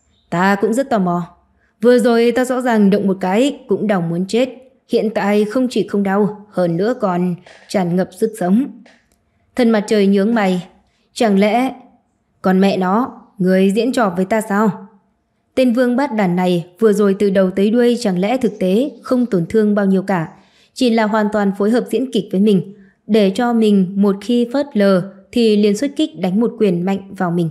Ta cũng rất tò mò. Vừa rồi ta rõ ràng động một cái cũng đau muốn chết. Hiện tại không chỉ không đau, hơn nữa còn tràn ngập sức sống. Thần Mặt Trời nhướng mày. Chẳng lẽ... Còn mẹ nó, người diễn trò với ta sao? Tên vương bát đàn này vừa rồi từ đầu tới đuôi chẳng lẽ thực tế không tổn thương bao nhiêu cả, chỉ là hoàn toàn phối hợp diễn kịch với mình, để cho mình một khi phớt lờ thì liền xuất kích đánh một quyền mạnh vào mình.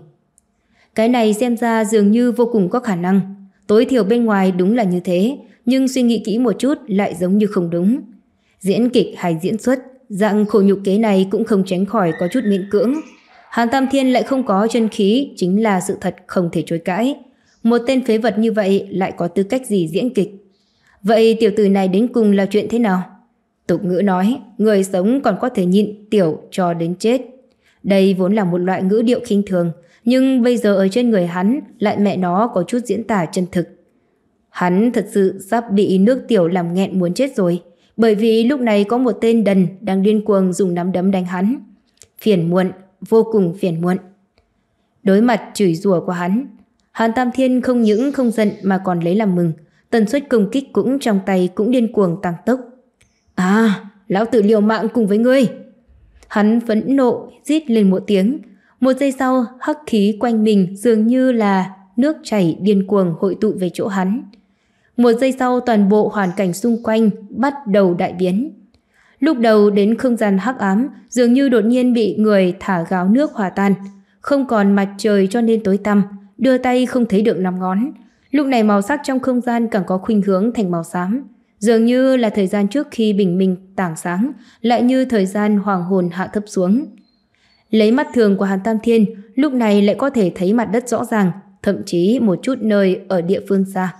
Cái này xem ra dường như vô cùng có khả năng. Tối thiểu bên ngoài đúng là như thế, nhưng suy nghĩ kỹ một chút lại giống như không đúng. Diễn kịch hay diễn xuất, dạng khổ nhục kế này cũng không tránh khỏi có chút miễn cưỡng. Hàn Tam Thiên lại không có chân khí chính là sự thật không thể chối cãi. Một tên phế vật như vậy lại có tư cách gì diễn kịch? Vậy tiểu tử này đến cùng là chuyện thế nào? Tục ngữ nói, người sống còn có thể nhịn tiểu cho đến chết. Đây vốn là một loại ngữ điệu khinh thường, nhưng bây giờ ở trên người hắn lại mẹ nó có chút diễn tả chân thực. Hắn thật sự sắp bị nước tiểu làm nghẹn muốn chết rồi, bởi vì lúc này có một tên đần đang điên cuồng dùng nắm đấm đánh hắn. Phiền muộn, vô cùng phiền muộn. Đối mặt chửi rủa của hắn, Hàn Tam Thiên không những không giận mà còn lấy làm mừng, tần suất công kích cũng trong tay cũng điên cuồng tăng tốc. À, lão tử liều mạng cùng với ngươi. Hắn phẫn nộ rít lên một tiếng. Một giây sau, hắc khí quanh mình dường như là nước chảy điên cuồng hội tụ về chỗ hắn. Một giây sau, toàn bộ hoàn cảnh xung quanh bắt đầu đại biến. Lúc đầu đến không gian hắc ám dường như đột nhiên bị người thả gáo nước hòa tan, không còn mặt trời cho nên tối tăm, đưa tay không thấy được năm ngón. Lúc này màu sắc trong không gian càng có khuynh hướng thành màu xám, dường như là thời gian trước khi bình minh tảng sáng, lại như thời gian hoàng hôn hạ thấp xuống. Lấy mắt thường của Hàn Tam Thiên, lúc này lại có thể thấy mặt đất rõ ràng, thậm chí một chút nơi ở địa phương xa.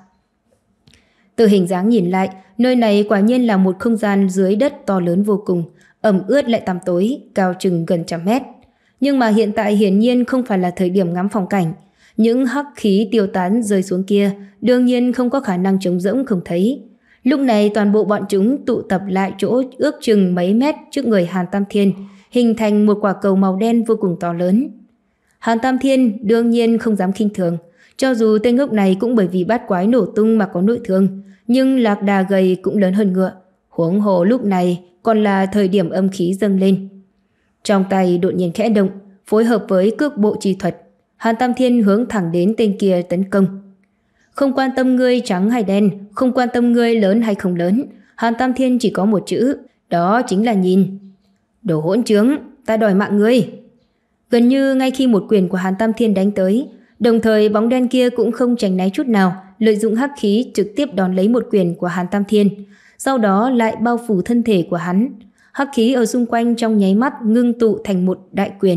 Từ hình dáng nhìn lại, nơi này quả nhiên là một không gian dưới đất to lớn vô cùng, ẩm ướt lại tăm tối, cao chừng gần trăm mét. Nhưng mà hiện tại hiển nhiên không phải là thời điểm ngắm phong cảnh. Những hắc khí tiêu tán rơi xuống kia đương nhiên không có khả năng trống rỗng không thấy. Lúc này toàn bộ bọn chúng tụ tập lại chỗ ước chừng mấy mét trước người Hàn Tam Thiên, hình thành một quả cầu màu đen vô cùng to lớn. Hàn Tam Thiên đương nhiên không dám khinh thường, cho dù tên ngốc này cũng bởi vì bát quái nổ tung mà có nội thương, nhưng lạc đà gầy cũng lớn hơn ngựa, huống hồ lúc này còn là thời điểm âm khí dâng lên. Trong tay đột nhiên khẽ động, phối hợp với cước bộ chi thuật, Hàn Tam Thiên hướng thẳng đến tên kia tấn công. Không quan tâm ngươi trắng hay đen, không quan tâm ngươi lớn hay không lớn, Hàn Tam Thiên chỉ có một chữ, đó chính là nhìn. Đồ hỗn trướng, ta đòi mạng ngươi. Gần như ngay khi một quyền của Hàn Tam Thiên đánh tới, đồng thời bóng đen kia cũng không tránh né chút nào, lợi dụng hắc khí trực tiếp đón lấy một quyền của Hàn Tam Thiên, sau đó lại bao phủ thân thể của hắn. Hắc khí ở xung quanh trong nháy mắt ngưng tụ thành một đại quyền,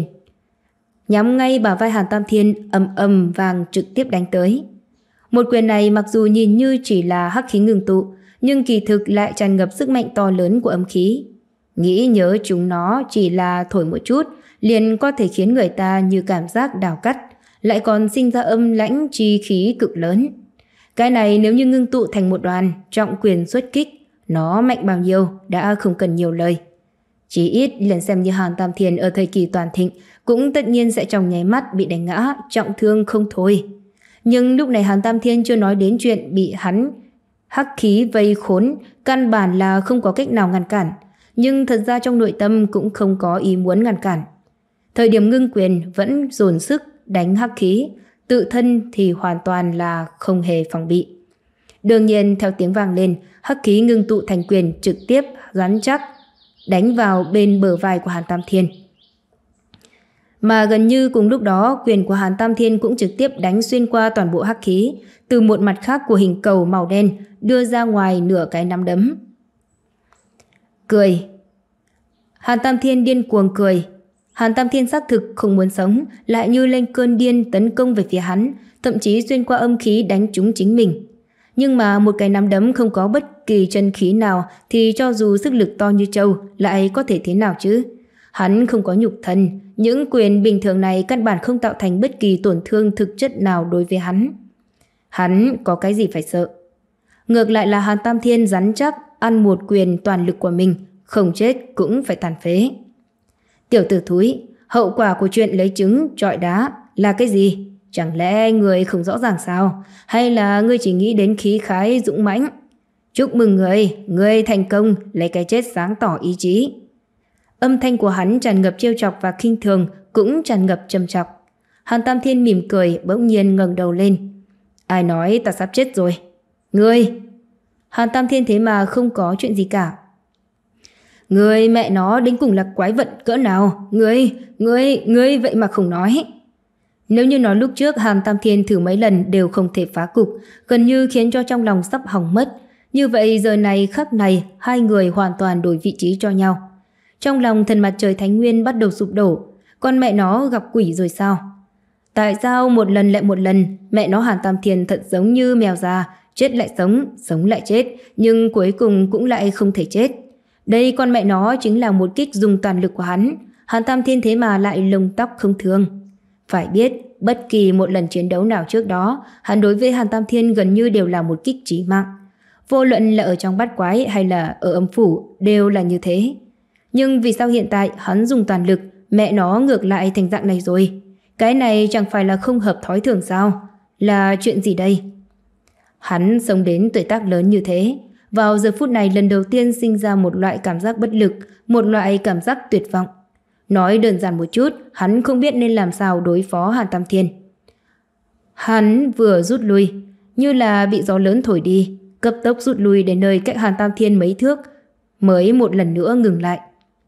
nhắm ngay bả vai Hàn Tam Thiên ầm ầm vàng trực tiếp đánh tới. Một quyền này mặc dù nhìn như chỉ là hắc khí ngưng tụ, nhưng kỳ thực lại tràn ngập sức mạnh to lớn của âm khí. Nghĩ nhớ chúng nó chỉ là thổi một chút, liền có thể khiến người ta như cảm giác đào cắt, lại còn sinh ra âm lãnh chi khí cực lớn. Cái này nếu như ngưng tụ thành một đoàn, trọng quyền xuất kích, nó mạnh bao nhiêu đã không cần nhiều lời. Chỉ ít liền xem như Hàn Tam Thiên ở thời kỳ toàn thịnh cũng tất nhiên sẽ trong nháy mắt bị đánh ngã, trọng thương không thôi. Nhưng lúc này Hàn Tam Thiên chưa nói đến chuyện bị hắn hắc khí vây khốn, căn bản là không có cách nào ngăn cản. Nhưng thật ra trong nội tâm cũng không có ý muốn ngăn cản. Thời điểm ngưng quyền vẫn dồn sức đánh hắc khí, tự thân thì hoàn toàn là không hề phòng bị. Đương nhiên theo tiếng vang lên, hắc khí ngưng tụ thành quyền trực tiếp rắn chắc đánh vào bên bờ vai của Hàn Tam Thiên. Mà gần như cùng lúc đó, quyền của Hàn Tam Thiên cũng trực tiếp đánh xuyên qua toàn bộ hắc khí, từ một mặt khác của hình cầu màu đen đưa ra ngoài nửa cái nắm đấm. Cười. Hàn Tam Thiên điên cuồng cười. Hàn Tam Thiên xác thực không muốn sống, lại như lên cơn điên tấn công về phía hắn, thậm chí xuyên qua âm khí đánh trúng chính mình. Nhưng mà một cái nắm đấm không có bất kỳ chân khí nào thì cho dù sức lực to như trâu lại có thể thế nào chứ? Hắn không có nhục thân, những quyền bình thường này căn bản không tạo thành bất kỳ tổn thương thực chất nào đối với hắn. Hắn có cái gì phải sợ? Ngược lại là Hàn Tam Thiên rắn chắc ăn một quyền toàn lực của mình, không chết cũng phải tàn phế. Tiểu tử thúi, hậu quả của chuyện lấy trứng trọi đá là cái gì? Chẳng lẽ người không rõ ràng sao? Hay là ngươi chỉ nghĩ đến khí khái dũng mãnh? Chúc mừng người, người thành công lấy cái chết sáng tỏ ý chí. Âm thanh của hắn tràn ngập trêu chọc và khinh thường, cũng tràn ngập châm chọc. Hàn Tam Thiên mỉm cười, bỗng nhiên ngẩng đầu lên. Ai nói ta sắp chết rồi? Ngươi! Hàn Tam Thiên thế mà không có chuyện gì cả. Ngươi mẹ nó đến cùng là quái vật cỡ nào? Ngươi, ngươi, ngươi vậy mà không nói. Nếu như nói lúc trước Hàn Tam Thiên thử mấy lần đều không thể phá cục, gần như khiến cho trong lòng sắp hỏng mất, như vậy giờ này khắc này hai người hoàn toàn đổi vị trí cho nhau. Trong lòng thần mặt trời Thánh Nguyên bắt đầu sụp đổ, con mẹ nó gặp quỷ rồi sao? Tại sao một lần lại một lần, mẹ nó Hàn Tam Thiên thật giống như mèo già, chết lại sống, sống lại chết, nhưng cuối cùng cũng lại không thể chết. Đây con mẹ nó chính là một kích dùng toàn lực của hắn, Hàn Tam Thiên thế mà lại lông tóc không thương. Phải biết, bất kỳ một lần chiến đấu nào trước đó, hắn đối với Hàn Tam Thiên gần như đều là một kích chí mạng. Vô luận là ở trong bát quái hay là ở âm phủ đều là như thế. Nhưng vì sao hiện tại hắn dùng toàn lực, mẹ nó ngược lại thành dạng này rồi? Cái này chẳng phải là không hợp thói thường sao? Là chuyện gì đây? Hắn sống đến tuổi tác lớn như thế, vào giờ phút này lần đầu tiên sinh ra một loại cảm giác bất lực, một loại cảm giác tuyệt vọng. Nói đơn giản một chút, hắn không biết nên làm sao đối phó Hàn Tam Thiên. Hắn vừa rút lui, như là bị gió lớn thổi đi, cấp tốc rút lui đến nơi cách Hàn Tam Thiên mấy thước, mới một lần nữa ngừng lại.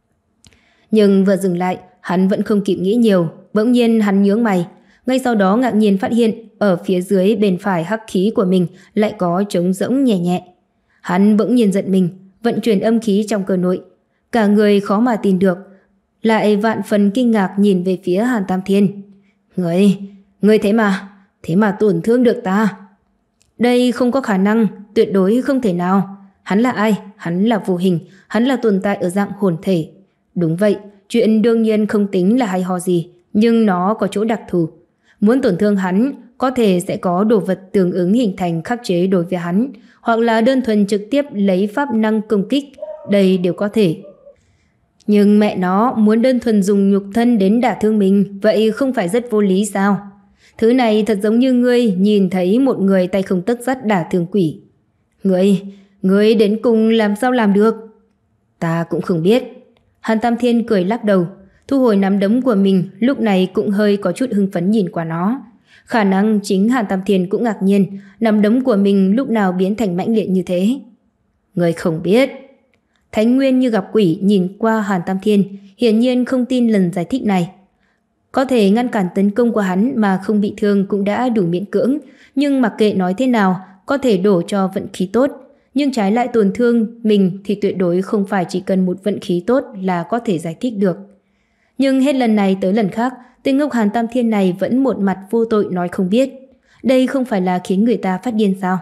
Nhưng vừa dừng lại, hắn vẫn không kịp nghĩ nhiều, bỗng nhiên hắn nhướng mày, ngay sau đó ngạc nhiên phát hiện ở phía dưới bên phải hắc khí của mình lại có trống rỗng nhẹ nhẹ. Hắn bỗng nhiên giận mình, vận chuyển âm khí trong cơ nội, cả người khó mà tin được, lại vạn phần kinh ngạc nhìn về phía Hàn Tam Thiên. Người, người thế mà, thế mà tổn thương được ta. Đây không có khả năng, tuyệt đối không thể nào. Hắn là ai? Hắn là vô hình, hắn là tồn tại ở dạng hồn thể. Đúng vậy, chuyện đương nhiên không tính là hay ho gì, nhưng nó có chỗ đặc thù. Muốn tổn thương hắn, có thể sẽ có đồ vật tương ứng hình thành khắc chế đối với hắn, hoặc là đơn thuần trực tiếp lấy pháp năng công kích, đây đều có thể. Nhưng mẹ nó muốn đơn thuần dùng nhục thân đến đả thương mình, vậy không phải rất vô lý sao? Thứ này thật giống như ngươi nhìn thấy một người tay không tấc sắt đả thương quỷ. Ngươi, ngươi đến cùng làm sao làm được? Ta cũng không biết. Hàn Tam Thiên cười lắc đầu, thu hồi nắm đấm của mình, lúc này cũng hơi có chút hưng phấn nhìn qua nó. Khả năng chính Hàn Tam Thiên cũng ngạc nhiên, nắm đấm của mình lúc nào biến thành mãnh liệt như thế. Ngươi không biết. Thánh Nguyên như gặp quỷ nhìn qua Hàn Tam Thiên, hiển nhiên không tin lần giải thích này. Có thể ngăn cản tấn công của hắn mà không bị thương cũng đã đủ miễn cưỡng, nhưng mặc kệ nói thế nào, có thể đổ cho vận khí tốt, nhưng trái lại tổn thương mình thì tuyệt đối không phải chỉ cần một vận khí tốt là có thể giải thích được. Nhưng hết lần này tới lần khác, tên ngốc Hàn Tam Thiên này vẫn một mặt vô tội nói không biết. Đây không phải là khiến người ta phát điên sao?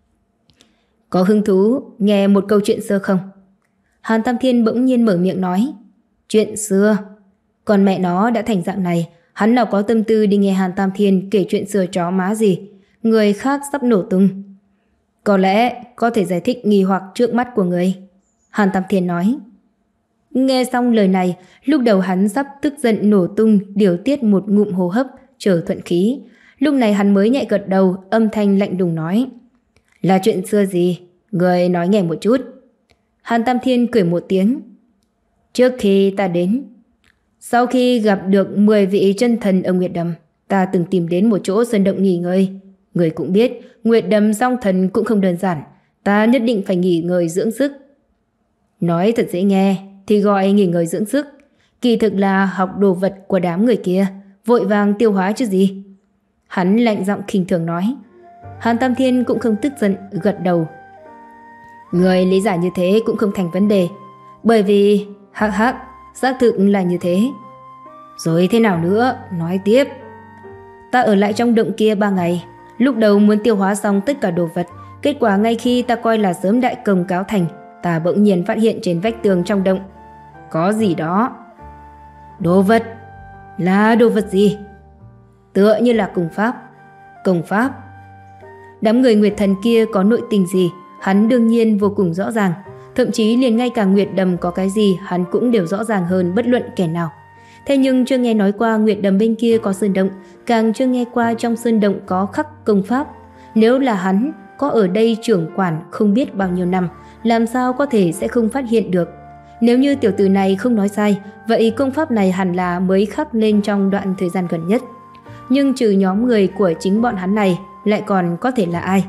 Có hứng thú nghe một câu chuyện xưa không? Hàn Tam Thiên bỗng nhiên mở miệng nói. Chuyện xưa? Còn mẹ nó đã thành dạng này, hắn nào có tâm tư đi nghe Hàn Tam Thiên kể chuyện xưa chó má gì. Người khác sắp nổ tung. Có lẽ có thể giải thích nghi hoặc trước mắt của người. Hàn Tam Thiên nói. Nghe xong lời này, lúc đầu hắn sắp tức giận nổ tung, điều tiết một ngụm hô hấp, chờ thuận khí. Lúc này hắn mới nhẹ gật đầu, âm thanh lạnh lùng nói. Là chuyện xưa gì? Người nói nghe một chút. Hàn Tam Thiên cười một tiếng. Trước khi ta đến, sau khi gặp được mười vị chân thần ở Nguyệt Đầm, ta từng tìm đến một chỗ sơn động nghỉ ngơi. Người cũng biết, Nguyệt Đầm song thần cũng không đơn giản, ta nhất định phải nghỉ ngơi dưỡng sức. Nói thật dễ nghe thì gọi nghỉ ngơi dưỡng sức, kỳ thực là học đồ vật của đám người kia, vội vàng tiêu hóa chứ gì. Hắn lạnh giọng khinh thường nói. Hàn Tam Thiên cũng không tức giận, gật đầu. Người lý giải như thế cũng không thành vấn đề, bởi vì hắc hắc xác thực là như thế. Rồi thế nào nữa? Nói tiếp. Ta ở lại trong động kia ba ngày, lúc đầu muốn tiêu hóa xong tất cả đồ vật, kết quả ngay khi ta coi là sớm đại công cáo thành, ta bỗng nhiên phát hiện trên vách tường trong động có gì đó. Đồ vật? Là đồ vật gì? Tựa như là công pháp. Công pháp? Đám người Nguyệt Thần kia có nội tình gì, hắn đương nhiên vô cùng rõ ràng. Thậm chí liền ngay cả Nguyệt Đầm có cái gì hắn cũng đều rõ ràng hơn bất luận kẻ nào. Thế nhưng chưa nghe nói qua Nguyệt Đầm bên kia có sơn động, càng chưa nghe qua trong sơn động có khắc công pháp. Nếu là hắn có ở đây trưởng quản không biết bao nhiêu năm, làm sao có thể sẽ không phát hiện được. Nếu như tiểu tử này không nói sai, vậy công pháp này hẳn là mới khắc lên trong đoạn thời gian gần nhất. Nhưng trừ nhóm người của chính bọn hắn này, lại còn có thể là ai?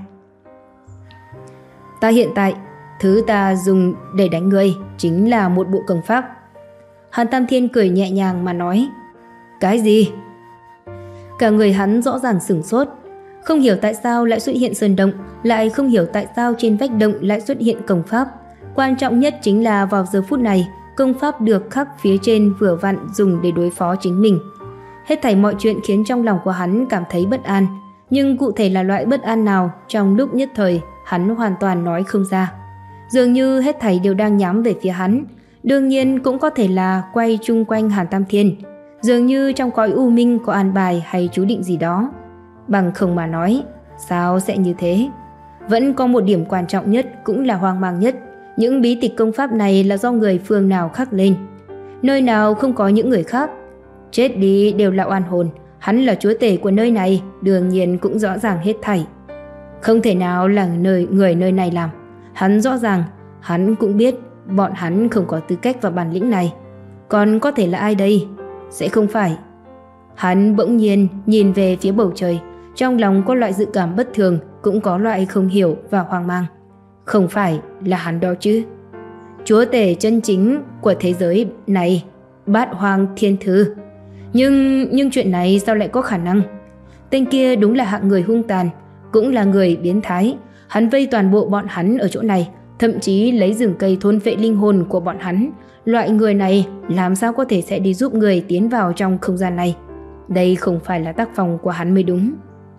Ta hiện tại, thứ ta dùng để đánh ngươi chính là một bộ công pháp. Hàn Tam Thiên cười nhẹ nhàng mà nói. Cái gì? Cả người hắn rõ ràng sửng sốt, không hiểu tại sao lại xuất hiện sơn động, lại không hiểu tại sao trên vách động lại xuất hiện công pháp. Quan trọng nhất chính là vào giờ phút này, công pháp được khắc phía trên vừa vặn dùng để đối phó chính mình. Hết thảy mọi chuyện khiến trong lòng của hắn cảm thấy bất an, nhưng cụ thể là loại bất an nào trong lúc nhất thời hắn hoàn toàn nói không ra. Dường như hết thảy đều đang nhắm về phía hắn, đương nhiên cũng có thể là quay chung quanh Hàn Tam Thiên. Dường như trong cõi u minh có an bài hay chú định gì đó. Bằng không mà nói, sao sẽ như thế? Vẫn có một điểm quan trọng nhất, cũng là hoang mang nhất. Những bí tịch công pháp này là do người phương nào khắc lên? Nơi nào không có những người khác? Chết đi đều là oan hồn. Hắn là chúa tể của nơi này, đương nhiên cũng rõ ràng hết thảy. Không thể nào là nơi người nơi này làm. Hắn rõ ràng, hắn cũng biết bọn hắn không có tư cách và bản lĩnh này. Còn có thể là ai đây? Sẽ không phải. Hắn bỗng nhiên nhìn về phía bầu trời, trong lòng có loại dự cảm bất thường, cũng có loại không hiểu và hoang mang. Không phải là hắn đó chứ? Chúa tể chân chính của thế giới này, Bát Hoang Thiên Thư. Nhưng nhưng chuyện này sao lại có khả năng? Tên kia đúng là hạng người hung tàn, cũng là người biến thái. Hắn vây toàn bộ bọn hắn ở chỗ này, thậm chí lấy rừng cây thôn phệ linh hồn của bọn hắn. Loại người này làm sao có thể sẽ đi giúp người tiến vào trong không gian này? Đây không phải là tác phong của hắn mới đúng.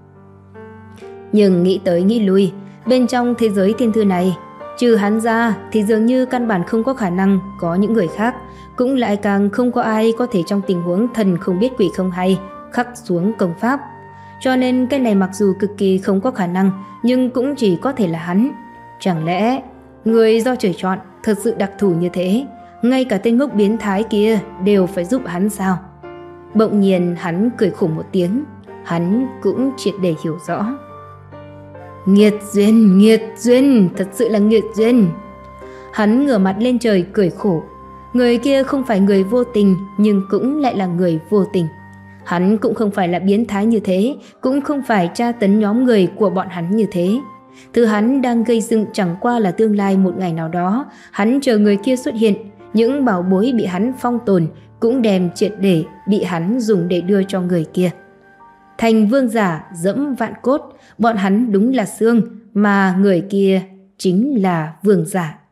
Nhưng nghĩ tới nghĩ lui, bên trong thế giới thiên thư này, trừ hắn ra thì dường như căn bản không có khả năng có những người khác, cũng lại càng không có ai có thể trong tình huống thần không biết quỷ không hay khắc xuống công pháp. Cho nên cái này mặc dù cực kỳ không có khả năng, nhưng cũng chỉ có thể là hắn. Chẳng lẽ người do trời chọn thật sự đặc thù như thế, ngay cả tên ngốc biến thái kia đều phải giúp hắn sao? Bỗng nhiên hắn cười khổ một tiếng, hắn cũng triệt để hiểu rõ. Nghiệt duyên, nghiệt duyên, thật sự là nghiệt duyên. Hắn ngửa mặt lên trời cười khổ. Người kia không phải người vô tình, nhưng cũng lại là người vô tình. Hắn cũng không phải là biến thái như thế, cũng không phải tra tấn nhóm người của bọn hắn như thế. Thứ hắn đang gây dựng chẳng qua là tương lai một ngày nào đó, hắn chờ người kia xuất hiện, những bảo bối bị hắn phong tồn cũng đem triệt để bị hắn dùng để đưa cho người kia. Thành vương giả dẫm vạn cốt, bọn hắn đúng là xương, mà người kia chính là vương giả.